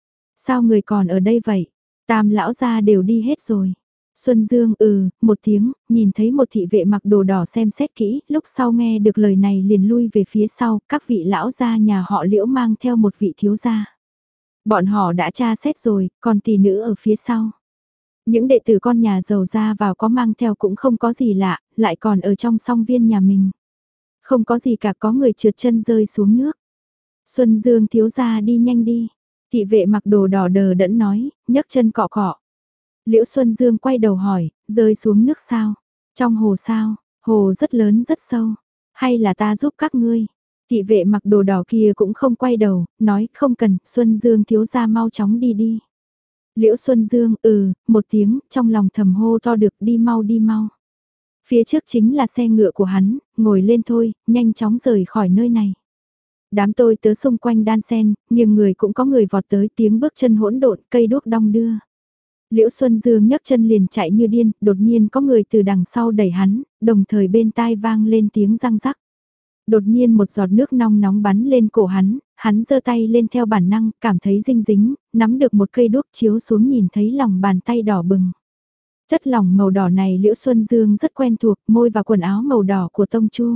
Sao người còn ở đây vậy? Tam lão gia đều đi hết rồi. Xuân Dương ừ, một tiếng, nhìn thấy một thị vệ mặc đồ đỏ xem xét kỹ, lúc sau nghe được lời này liền lui về phía sau, các vị lão gia nhà họ Liễu mang theo một vị thiếu gia. Bọn họ đã tra xét rồi, còn tỷ nữ ở phía sau. Những đệ tử con nhà giàu ra vào có mang theo cũng không có gì lạ, lại còn ở trong song viên nhà mình. Không có gì cả, có người trượt chân rơi xuống nước. Xuân Dương thiếu gia đi nhanh đi. Thị vệ mặc đồ đỏ đờ đẫn nói, nhấc chân cọ cọ. Liễu Xuân Dương quay đầu hỏi, rơi xuống nước sao? Trong hồ sao? Hồ rất lớn rất sâu. Hay là ta giúp các ngươi? Thị vệ mặc đồ đỏ kia cũng không quay đầu, nói không cần, Xuân Dương thiếu gia mau chóng đi đi. Liễu Xuân Dương ừ, một tiếng, trong lòng thầm hô to được, đi mau đi mau. Phía trước chính là xe ngựa của hắn, ngồi lên thôi, nhanh chóng rời khỏi nơi này. Đám tôi tớ xung quanh đan sen, nhưng người cũng có người vọt tới, tiếng bước chân hỗn độn, cây đuốc đong đưa. Liễu Xuân Dương nhấc chân liền chạy như điên, đột nhiên có người từ đằng sau đẩy hắn, đồng thời bên tai vang lên tiếng răng rắc. Đột nhiên một giọt nước nóng nóng bắn lên cổ hắn, hắn giơ tay lên theo bản năng, cảm thấy dinh dính, nắm được một cây đuốc chiếu xuống nhìn thấy lòng bàn tay đỏ bừng. Chất lỏng màu đỏ này Liễu Xuân Dương rất quen thuộc, môi và quần áo màu đỏ của Tông Chu.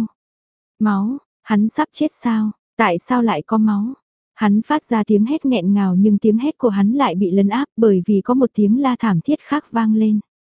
Máu, hắn sắp chết sao, tại sao lại có máu? Hắn phát ra tiếng hét nghẹn ngào nhưng tiếng hét của hắn lại bị lấn áp bởi vì có một tiếng la thảm thiết khác vang lên.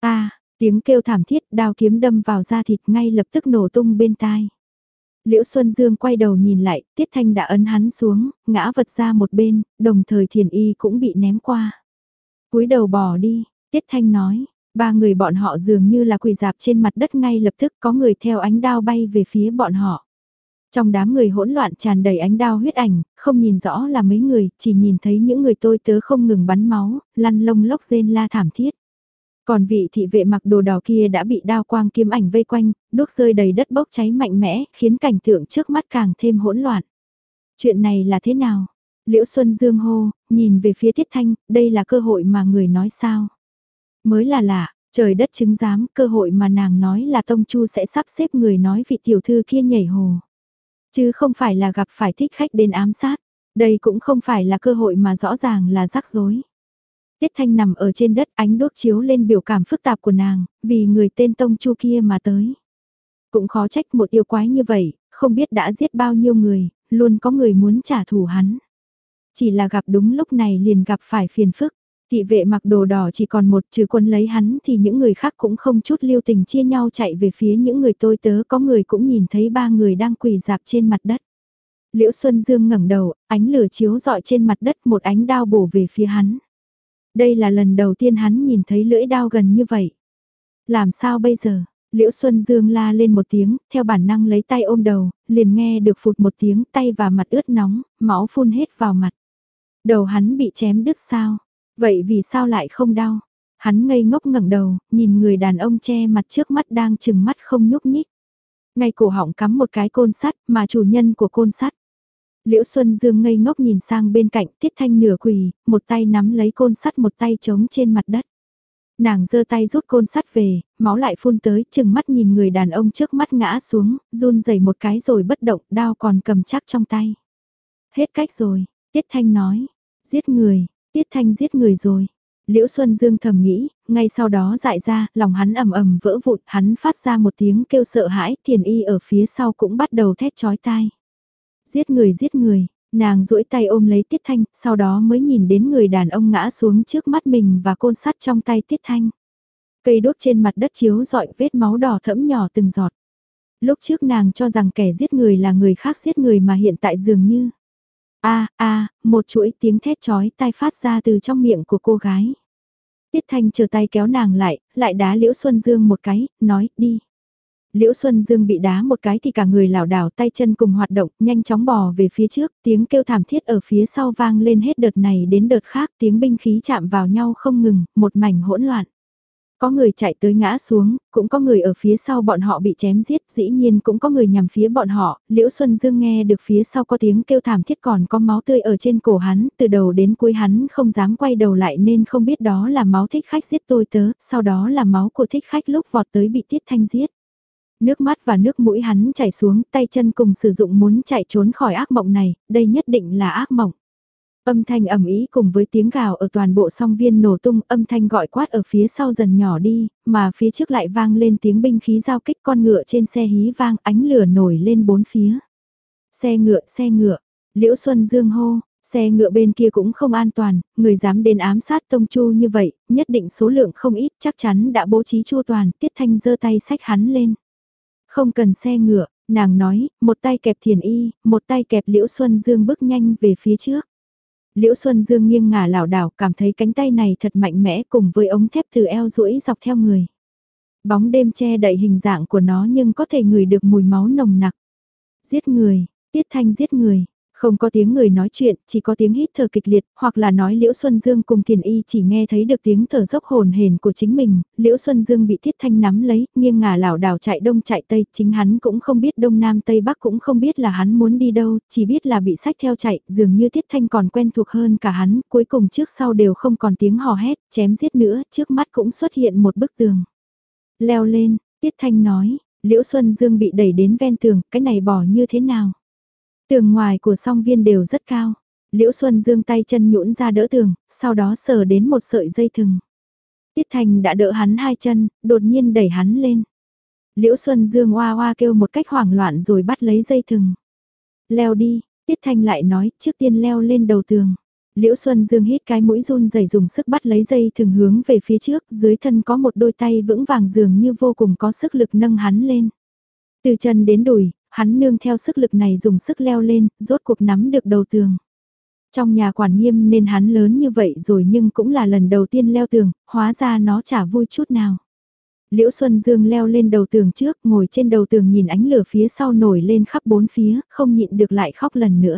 A, tiếng kêu thảm thiết, đao kiếm đâm vào da thịt ngay lập tức nổ tung bên tai. Liễu Xuân Dương quay đầu nhìn lại, Tiết Thanh đã ấn hắn xuống, ngã vật ra một bên, đồng thời Thiền Y cũng bị ném qua. Cúi đầu bỏ đi, Tiết Thanh nói, ba người bọn họ dường như là quỳ dạp trên mặt đất ngay lập tức có người theo ánh đao bay về phía bọn họ. Trong đám người hỗn loạn tràn đầy ánh đao huyết ảnh, không nhìn rõ là mấy người, chỉ nhìn thấy những người tôi tớ không ngừng bắn máu, lăn lông lốc rên la thảm thiết. Còn vị thị vệ mặc đồ đỏ kia đã bị đao quang kiếm ảnh vây quanh, đuốc rơi đầy đất bốc cháy mạnh mẽ, khiến cảnh tượng trước mắt càng thêm hỗn loạn. Chuyện này là thế nào? Liễu Xuân Dương hô, nhìn về phía Tiết Thanh, đây là cơ hội mà người nói sao? Mới là lạ, trời đất chứng giám, cơ hội mà nàng nói là Tông Chu sẽ sắp xếp người nói vị tiểu thư kia nhảy hồ. Chứ không phải là gặp phải thích khách đến ám sát, đây cũng không phải là cơ hội mà rõ ràng là rắc rối. Tiết Thanh nằm ở trên đất, ánh đuốc chiếu lên biểu cảm phức tạp của nàng, vì người tên Tông Chu kia mà tới. Cũng khó trách một yêu quái như vậy, không biết đã giết bao nhiêu người, luôn có người muốn trả thù hắn. Chỉ là gặp đúng lúc này liền gặp phải phiền phức, thị vệ mặc đồ đỏ chỉ còn một, trừ quân lấy hắn thì những người khác cũng không chút lưu tình chia nhau chạy về phía những người tôi tớ, có người cũng nhìn thấy ba người đang quỳ dạp trên mặt đất. Liễu Xuân Dương ngẩng đầu, ánh lửa chiếu rọi trên mặt đất, một ánh đao bổ về phía hắn. Đây là lần đầu tiên hắn nhìn thấy lưỡi đao gần như vậy. Làm sao bây giờ? Liễu Xuân Dương la lên một tiếng, theo bản năng lấy tay ôm đầu, liền nghe được phụt một tiếng, tay và mặt ướt nóng, máu phun hết vào mặt. Đầu hắn bị chém đứt sao? Vậy vì sao lại không đau? Hắn ngây ngốc ngẩng đầu, nhìn người đàn ông che mặt trước mắt đang chừng mắt không nhúc nhích. Ngay cổ họng cắm một cái côn sắt, mà chủ nhân của côn sắt. Liễu Xuân Dương ngây ngốc nhìn sang bên cạnh, Tiết Thanh nửa quỳ, một tay nắm lấy côn sắt, một tay chống trên mặt đất. Nàng giơ tay rút côn sắt về, máu lại phun tới, chừng mắt nhìn người đàn ông trước mắt ngã xuống, run rẩy một cái rồi bất động, đao còn cầm chắc trong tay. Hết cách rồi, Tiết Thanh nói, giết người, Tiết Thanh giết người rồi. Liễu Xuân Dương thầm nghĩ, ngay sau đó dại ra, lòng hắn ầm ầm vỡ vụn, hắn phát ra một tiếng kêu sợ hãi, Thiền Y ở phía sau cũng bắt đầu thét chói tai. Giết người giết người, nàng duỗi tay ôm lấy Tiết Thanh, sau đó mới nhìn đến người đàn ông ngã xuống trước mắt mình và côn sắt trong tay Tiết Thanh. Cây đốt trên mặt đất chiếu rọi vết máu đỏ thẫm nhỏ từng giọt. Lúc trước nàng cho rằng kẻ giết người là người khác giết người mà hiện tại dường như... a a một chuỗi tiếng thét chói tai phát ra từ trong miệng của cô gái. Tiết Thanh chờ tay kéo nàng lại, lại đá Liễu Xuân Dương một cái, nói đi. Liễu Xuân Dương bị đá một cái thì cả người lảo đảo, tay chân cùng hoạt động, nhanh chóng bò về phía trước, tiếng kêu thảm thiết ở phía sau vang lên hết đợt này đến đợt khác, tiếng binh khí chạm vào nhau không ngừng, một mảnh hỗn loạn. Có người chạy tới ngã xuống, cũng có người ở phía sau bọn họ bị chém giết, dĩ nhiên cũng có người nhằm phía bọn họ. Liễu Xuân Dương nghe được phía sau có tiếng kêu thảm thiết, còn có máu tươi ở trên cổ hắn, từ đầu đến cuối hắn không dám quay đầu lại nên không biết đó là máu thích khách giết tôi tớ, sau đó là máu của thích khách lúc vọt tới bị Tiết Thanh giết. Nước mắt và nước mũi hắn chảy xuống, tay chân cùng sử dụng muốn chạy trốn khỏi ác mộng này, đây nhất định là ác mộng. Âm thanh ầm ĩ cùng với tiếng gào ở toàn bộ song viên nổ tung, âm thanh gọi quát ở phía sau dần nhỏ đi, mà phía trước lại vang lên tiếng binh khí giao kích, con ngựa trên xe hí vang, ánh lửa nổi lên bốn phía. Xe ngựa, xe ngựa, Liễu Xuân Dương hô, xe ngựa bên kia cũng không an toàn, người dám đến ám sát Tông Chu như vậy, nhất định số lượng không ít, chắc chắn đã bố trí chu toàn. Tiết Thanh giơ tay xách hắn lên. Không cần xe ngựa, nàng nói, một tay kẹp Thiền Y, một tay kẹp Liễu Xuân Dương bước nhanh về phía trước. Liễu Xuân Dương nghiêng ngả lảo đảo, cảm thấy cánh tay này thật mạnh mẽ cùng với ống thép từ eo duỗi dọc theo người. Bóng đêm che đậy hình dạng của nó nhưng có thể ngửi được mùi máu nồng nặc. Giết người, Tiết Thanh giết người. Không có tiếng người nói chuyện, chỉ có tiếng hít thở kịch liệt, hoặc là nói Liễu Xuân Dương cùng Thiền Y chỉ nghe thấy được tiếng thở dốc hồn hển của chính mình. Liễu Xuân Dương bị Tiết Thanh nắm lấy, nghiêng ngả lảo đảo chạy đông chạy tây, chính hắn cũng không biết đông nam tây bắc, cũng không biết là hắn muốn đi đâu, chỉ biết là bị sách theo chạy, dường như Tiết Thanh còn quen thuộc hơn cả hắn, cuối cùng trước sau đều không còn tiếng hò hét, chém giết nữa, trước mắt cũng xuất hiện một bức tường. Leo lên, Tiết Thanh nói, Liễu Xuân Dương bị đẩy đến ven tường, cái này bỏ như thế nào? Tường ngoài của song viên đều rất cao. Liễu Xuân Dương tay chân nhũn ra đỡ tường, sau đó sờ đến một sợi dây thừng. Tiết Thanh đã đỡ hắn hai chân, đột nhiên đẩy hắn lên. Liễu Xuân Dương oa oa kêu một cách hoảng loạn rồi bắt lấy dây thừng. Leo đi, Tiết Thanh lại nói, trước tiên leo lên đầu tường. Liễu Xuân Dương hít cái mũi run rẩy dùng sức bắt lấy dây thừng hướng về phía trước, dưới thân có một đôi tay vững vàng dường như vô cùng có sức lực nâng hắn lên. Từ chân đến đùi, hắn nương theo sức lực này dùng sức leo lên, rốt cuộc nắm được đầu tường. Trong nhà quản nghiêm nên hắn lớn như vậy rồi nhưng cũng là lần đầu tiên leo tường, hóa ra nó chả vui chút nào. Liễu Xuân Dương leo lên đầu tường trước, ngồi trên đầu tường nhìn ánh lửa phía sau nổi lên khắp bốn phía, không nhịn được lại khóc lần nữa.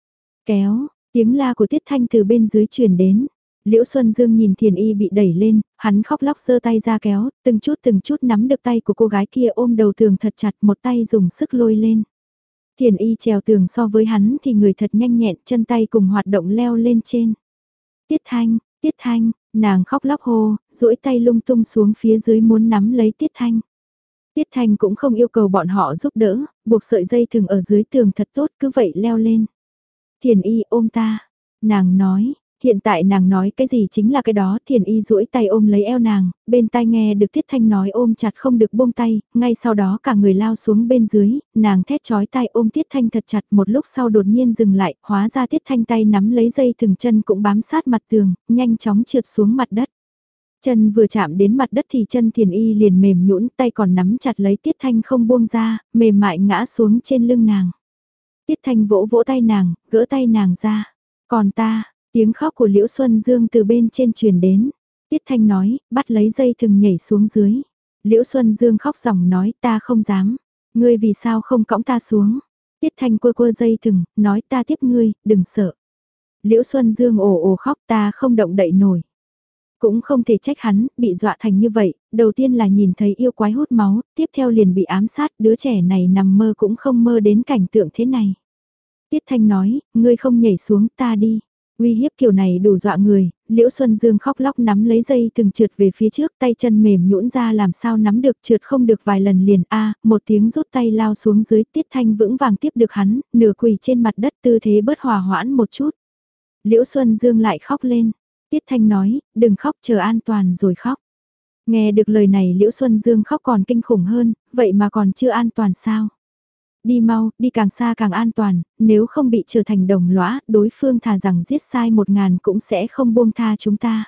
Kéo, tiếng la của Tiết Thanh từ bên dưới truyền đến. Liễu Xuân Dương nhìn Thiền Y bị đẩy lên, hắn khóc lóc giơ tay ra kéo, từng chút từng chút nắm được tay của cô gái kia ôm đầu tường thật chặt, một tay dùng sức lôi lên. Thiền Y trèo tường so với hắn thì người thật nhanh nhẹn, chân tay cùng hoạt động leo lên trên. Tiết Thanh, Tiết Thanh, nàng khóc lóc hô, duỗi tay lung tung xuống phía dưới muốn nắm lấy Tiết Thanh. Tiết Thanh cũng không yêu cầu bọn họ giúp đỡ, buộc sợi dây thừng ở dưới tường thật tốt, cứ vậy leo lên. Thiền Y ôm ta, nàng nói, hiện tại nàng nói cái gì chính là cái đó. Thiền Y duỗi tay ôm lấy eo nàng, bên tai nghe được Tiết Thanh nói ôm chặt không được buông tay, ngay sau đó cả người lao xuống bên dưới, nàng thét chói tai ôm Tiết Thanh thật chặt, một lúc sau đột nhiên dừng lại, hóa ra Tiết Thanh tay nắm lấy dây thừng, chân cũng bám sát mặt tường, nhanh chóng trượt xuống mặt đất. Chân vừa chạm đến mặt đất thì chân Thiền Y liền mềm nhũn, tay còn nắm chặt lấy Tiết Thanh không buông ra, mềm mại ngã xuống trên lưng nàng. Tiết Thanh vỗ vỗ tay nàng, gỡ tay nàng ra. Còn ta, tiếng khóc của Liễu Xuân Dương từ bên trên truyền đến. Tiết Thanh nói, bắt lấy dây thừng nhảy xuống dưới. Liễu Xuân Dương khóc ròng nói, ta không dám. Ngươi vì sao không cõng ta xuống? Tiết Thanh quơ quơ dây thừng, nói ta tiếp ngươi, đừng sợ. Liễu Xuân Dương ồ ồ khóc, ta không động đậy nổi. Cũng không thể trách hắn, bị dọa thành như vậy, đầu tiên là nhìn thấy yêu quái hút máu, tiếp theo liền bị ám sát, đứa trẻ này nằm mơ cũng không mơ đến cảnh tượng thế này. Tiết Thanh nói, ngươi không nhảy xuống, ta đi. Uy hiếp kiểu này đủ dọa người, Liễu Xuân Dương khóc lóc nắm lấy dây từng trượt về phía trước, tay chân mềm nhũn ra làm sao nắm được, trượt không được vài lần liền a một tiếng rút tay lao xuống dưới. Tiết Thanh vững vàng tiếp được hắn, nửa quỳ trên mặt đất, tư thế bớt hòa hoãn một chút. Liễu Xuân Dương lại khóc lên. Tiết Thanh nói, đừng khóc, chờ an toàn rồi khóc. Nghe được lời này Liễu Xuân Dương khóc còn kinh khủng hơn, vậy mà còn chưa an toàn sao? Đi mau, đi càng xa càng an toàn, nếu không bị trở thành đồng lõa, đối phương thà rằng giết sai một ngàn cũng sẽ không buông tha chúng ta.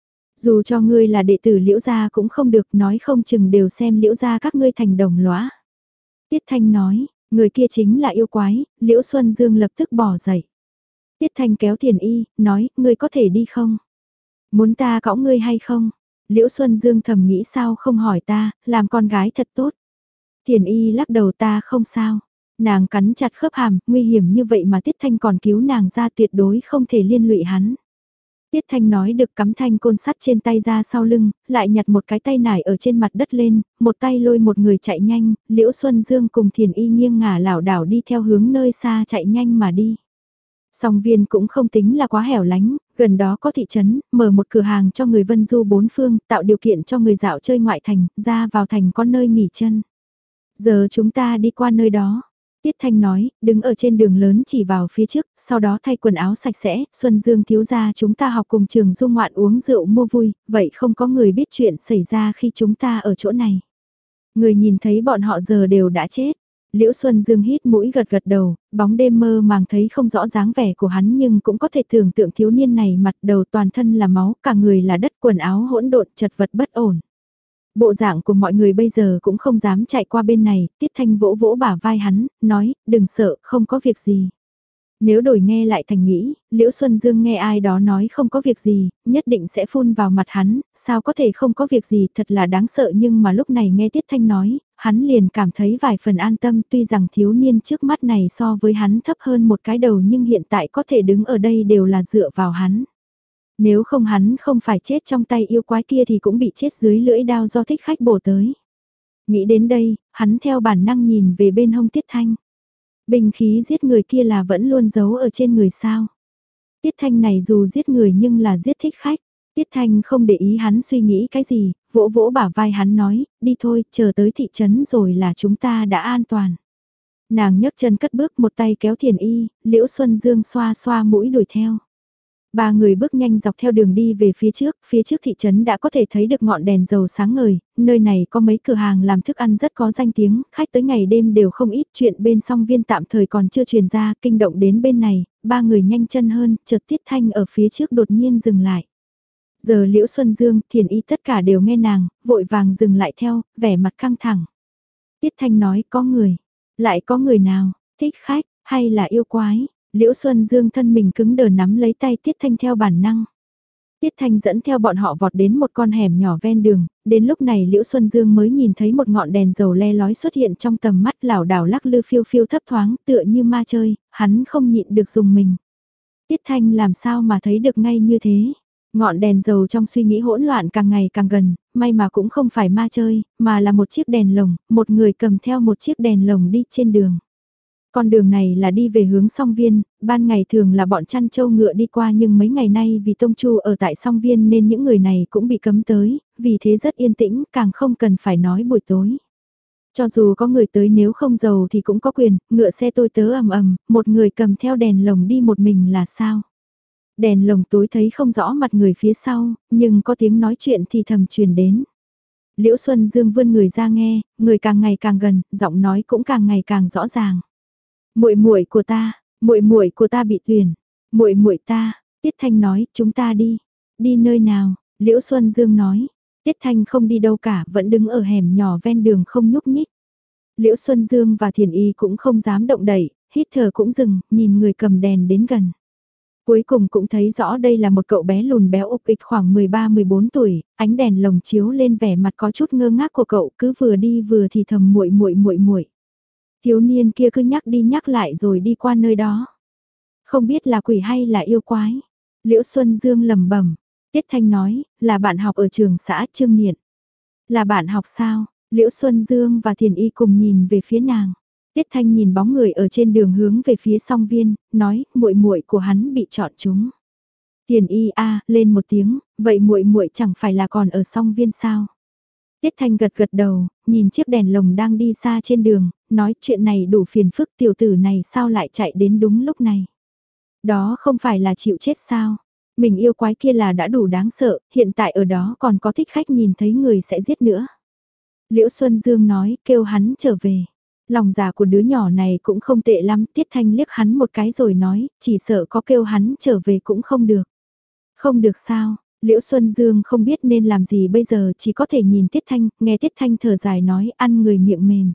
Dù cho ngươi là đệ tử Liễu gia cũng không được, nói không chừng đều xem Liễu gia các ngươi thành đồng lõa. Tiết Thanh nói, người kia chính là yêu quái. Liễu Xuân Dương lập tức bỏ dậy. Tiết Thanh kéo Thiền Y, nói, ngươi có thể đi không? Muốn ta cõng ngươi hay không? Liễu Xuân Dương thầm nghĩ sao không hỏi ta, làm con gái thật tốt. Thiền Y lắc đầu, ta không sao. Nàng cắn chặt khớp hàm, nguy hiểm như vậy mà Tiết Thanh còn cứu nàng ra, tuyệt đối không thể liên lụy hắn. Tiết Thanh nói được cắm thanh côn sắt trên tay ra sau lưng, lại nhặt một cái tay nải ở trên mặt đất lên, một tay lôi một người chạy nhanh. Liễu Xuân Dương cùng Thiền Y nghiêng ngả lảo đảo đi theo hướng nơi xa chạy nhanh mà đi. Song Viên cũng không tính là quá hẻo lánh, gần đó có thị trấn, mở một cửa hàng cho người vân du bốn phương, tạo điều kiện cho người dạo chơi ngoại thành, ra vào thành có nơi nghỉ chân. Giờ chúng ta đi qua nơi đó. Tiết Thanh nói, đứng ở trên đường lớn chỉ vào phía trước, sau đó thay quần áo sạch sẽ. Xuân Dương thiếu gia chúng ta học cùng trường du ngoạn uống rượu mua vui, vậy không có người biết chuyện xảy ra khi chúng ta ở chỗ này. Người nhìn thấy bọn họ giờ đều đã chết. Liễu Xuân Dương hít mũi gật gật đầu, bóng đêm mơ màng thấy không rõ dáng vẻ của hắn nhưng cũng có thể tưởng tượng thiếu niên này mặt đầu toàn thân là máu, cả người là đất, quần áo hỗn độn, chật vật bất ổn. Bộ dạng của mọi người bây giờ cũng không dám chạy qua bên này. Tiết Thanh vỗ vỗ bả vai hắn, nói, đừng sợ, không có việc gì. Nếu đổi nghe lại thành nghĩ, Liễu Xuân Dương nghe ai đó nói không có việc gì, nhất định sẽ phun vào mặt hắn, sao có thể không có việc gì, thật là đáng sợ. Nhưng mà lúc này nghe Tiết Thanh nói, hắn liền cảm thấy vài phần an tâm, tuy rằng thiếu niên trước mắt này so với hắn thấp hơn một cái đầu nhưng hiện tại có thể đứng ở đây đều là dựa vào hắn. Nếu không hắn không phải chết trong tay yêu quái kia thì cũng bị chết dưới lưỡi đao do thích khách bổ tới. Nghĩ đến đây, hắn theo bản năng nhìn về bên hông Tiết Thanh. Binh khí giết người kia là vẫn luôn giấu ở trên người sao. Tiết Thanh này dù giết người nhưng là giết thích khách. Tiết Thanh không để ý hắn suy nghĩ cái gì, vỗ vỗ bả vai hắn nói, đi thôi, chờ tới thị trấn rồi là chúng ta đã an toàn. Nàng nhấc chân cất bước, một tay kéo Thiền Y, Liễu Xuân Dương xoa xoa mũi đuổi theo. Ba người bước nhanh dọc theo đường đi về phía trước, phía trước thị trấn đã có thể thấy được ngọn đèn dầu sáng ngời, nơi này có mấy cửa hàng làm thức ăn rất có danh tiếng, khách tới ngày đêm đều không ít. Chuyện bên Song Viên tạm thời còn chưa truyền ra, kinh động đến bên này, ba người nhanh chân hơn, chợt Tiết Thanh ở phía trước đột nhiên dừng lại. Giờ Liễu Xuân Dương, Thiền Y tất cả đều nghe nàng, vội vàng dừng lại theo, vẻ mặt căng thẳng. Tiết Thanh nói có người, lại có người nào, thích khách, hay là yêu quái. Liễu Xuân Dương thân mình cứng đờ nắm lấy tay Tiết Thanh theo bản năng. Tiết Thanh dẫn theo bọn họ vọt đến một con hẻm nhỏ ven đường, đến lúc này Liễu Xuân Dương mới nhìn thấy một ngọn đèn dầu le lói xuất hiện trong tầm mắt, lảo đảo lắc lư phiêu phiêu thấp thoáng tựa như ma chơi, hắn không nhịn được dùng mình. Tiết Thanh làm sao mà thấy được ngay như thế? Ngọn đèn dầu trong suy nghĩ hỗn loạn càng ngày càng gần, may mà cũng không phải ma chơi, mà là một chiếc đèn lồng, một người cầm theo một chiếc đèn lồng đi trên đường. Con đường này là đi về hướng Song Viên, ban ngày thường là bọn chăn trâu ngựa đi qua nhưng mấy ngày nay vì Tông Chu ở tại Song Viên nên những người này cũng bị cấm tới, vì thế rất yên tĩnh, càng không cần phải nói buổi tối. Cho dù có người tới nếu không giàu thì cũng có quyền, ngựa xe tôi tớ ầm ầm, một người cầm theo đèn lồng đi một mình là sao? Đèn lồng tối thấy không rõ mặt người phía sau, nhưng có tiếng nói chuyện thì thầm truyền đến. Liễu Xuân Dương vươn người ra nghe, người càng ngày càng gần, giọng nói cũng càng ngày càng rõ ràng. Muội muội của ta, muội muội của ta bị tuyển. Muội muội ta, Tiết Thanh nói, chúng ta đi. Đi nơi nào? Liễu Xuân Dương nói. Tiết Thanh không đi đâu cả, vẫn đứng ở hẻm nhỏ ven đường không nhúc nhích. Liễu Xuân Dương và Thiền Y cũng không dám động đậy, hít thở cũng dừng, nhìn người cầm đèn đến gần. Cuối cùng cũng thấy rõ đây là một cậu bé lùn béo ục ịch khoảng mười ba mười bốn tuổi, ánh đèn lồng chiếu lên vẻ mặt có chút ngơ ngác của cậu, cứ vừa đi vừa thì thầm muội muội muội muội. Thiếu niên kia cứ nhắc đi nhắc lại rồi đi qua nơi đó. Không biết là quỷ hay là yêu quái. Liễu Xuân Dương lẩm bẩm. Tiết Thanh nói, là bạn học ở trường xã Trương Niệm. Là bạn học sao? Liễu Xuân Dương và Thiền Y cùng nhìn về phía nàng. Tiết Thanh nhìn bóng người ở trên đường hướng về phía Song Viên, nói, muội muội của hắn bị chọn chúng. Thiền Y a, lên một tiếng, vậy muội muội chẳng phải là còn ở Song Viên sao? Tiết Thanh gật gật đầu, nhìn chiếc đèn lồng đang đi xa trên đường, nói chuyện này đủ phiền phức, tiểu tử này sao lại chạy đến đúng lúc này. Đó không phải là chịu chết sao? Mình yêu quái kia là đã đủ đáng sợ, hiện tại ở đó còn có thích khách nhìn thấy người sẽ giết nữa. Liễu Xuân Dương nói, kêu hắn trở về. Lòng già của đứa nhỏ này cũng không tệ lắm, Tiết Thanh liếc hắn một cái rồi nói, chỉ sợ có kêu hắn trở về cũng không được. Không được sao? Liễu Xuân Dương không biết nên làm gì bây giờ, chỉ có thể nhìn Tiết Thanh, nghe Tiết Thanh thở dài nói, ăn người miệng mềm.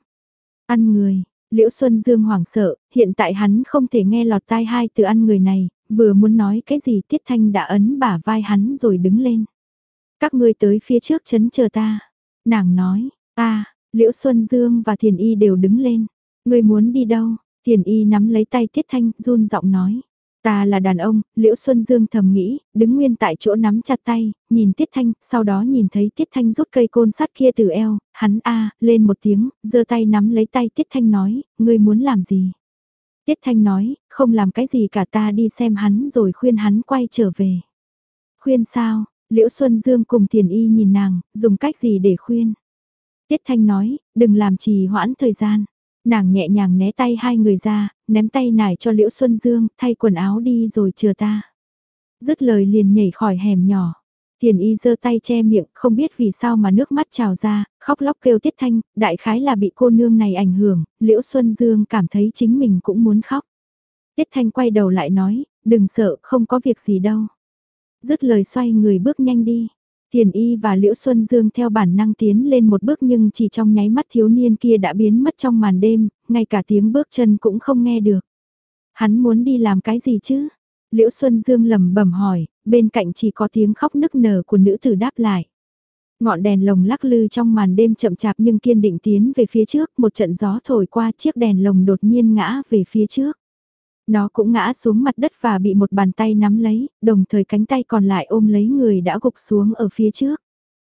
Ăn người, Liễu Xuân Dương hoảng sợ, hiện tại hắn không thể nghe lọt tai hai từ ăn người này, vừa muốn nói cái gì Tiết Thanh đã ấn bả vai hắn rồi đứng lên. Các ngươi tới phía trước chấn chờ ta. Nàng nói, ta, Liễu Xuân Dương và Thiền Y đều đứng lên. Ngươi muốn đi đâu? Thiền Y nắm lấy tay Tiết Thanh, run giọng nói. Ta là đàn ông, Liễu Xuân Dương thầm nghĩ, đứng nguyên tại chỗ nắm chặt tay, nhìn Tiết Thanh, sau đó nhìn thấy Tiết Thanh rút cây côn sắt kia từ eo, hắn a lên một tiếng, giơ tay nắm lấy tay Tiết Thanh nói, ngươi muốn làm gì? Tiết Thanh nói, không làm cái gì cả, ta đi xem hắn rồi khuyên hắn quay trở về. Khuyên sao? Liễu Xuân Dương cùng Thiền Y nhìn nàng, dùng cách gì để khuyên? Tiết Thanh nói, đừng làm trì hoãn thời gian. Nàng nhẹ nhàng né tay hai người ra, ném tay nải cho Liễu Xuân Dương, thay quần áo đi rồi chờ ta. Dứt lời liền nhảy khỏi hẻm nhỏ. Thiền Y giơ tay che miệng, không biết vì sao mà nước mắt trào ra, khóc lóc kêu Tiết Thanh, đại khái là bị cô nương này ảnh hưởng, Liễu Xuân Dương cảm thấy chính mình cũng muốn khóc. Tiết Thanh quay đầu lại nói, đừng sợ, không có việc gì đâu. Dứt lời xoay người bước nhanh đi. Thiền Y và Liễu Xuân Dương theo bản năng tiến lên một bước nhưng chỉ trong nháy mắt thiếu niên kia đã biến mất trong màn đêm, ngay cả tiếng bước chân cũng không nghe được. Hắn muốn đi làm cái gì chứ? Liễu Xuân Dương lẩm bẩm hỏi, bên cạnh chỉ có tiếng khóc nức nở của nữ tử đáp lại. Ngọn đèn lồng lắc lư trong màn đêm chậm chạp nhưng kiên định tiến về phía trước, một trận gió thổi qua chiếc đèn lồng đột nhiên ngã về phía trước. Nó cũng ngã xuống mặt đất và bị một bàn tay nắm lấy, đồng thời cánh tay còn lại ôm lấy người đã gục xuống ở phía trước.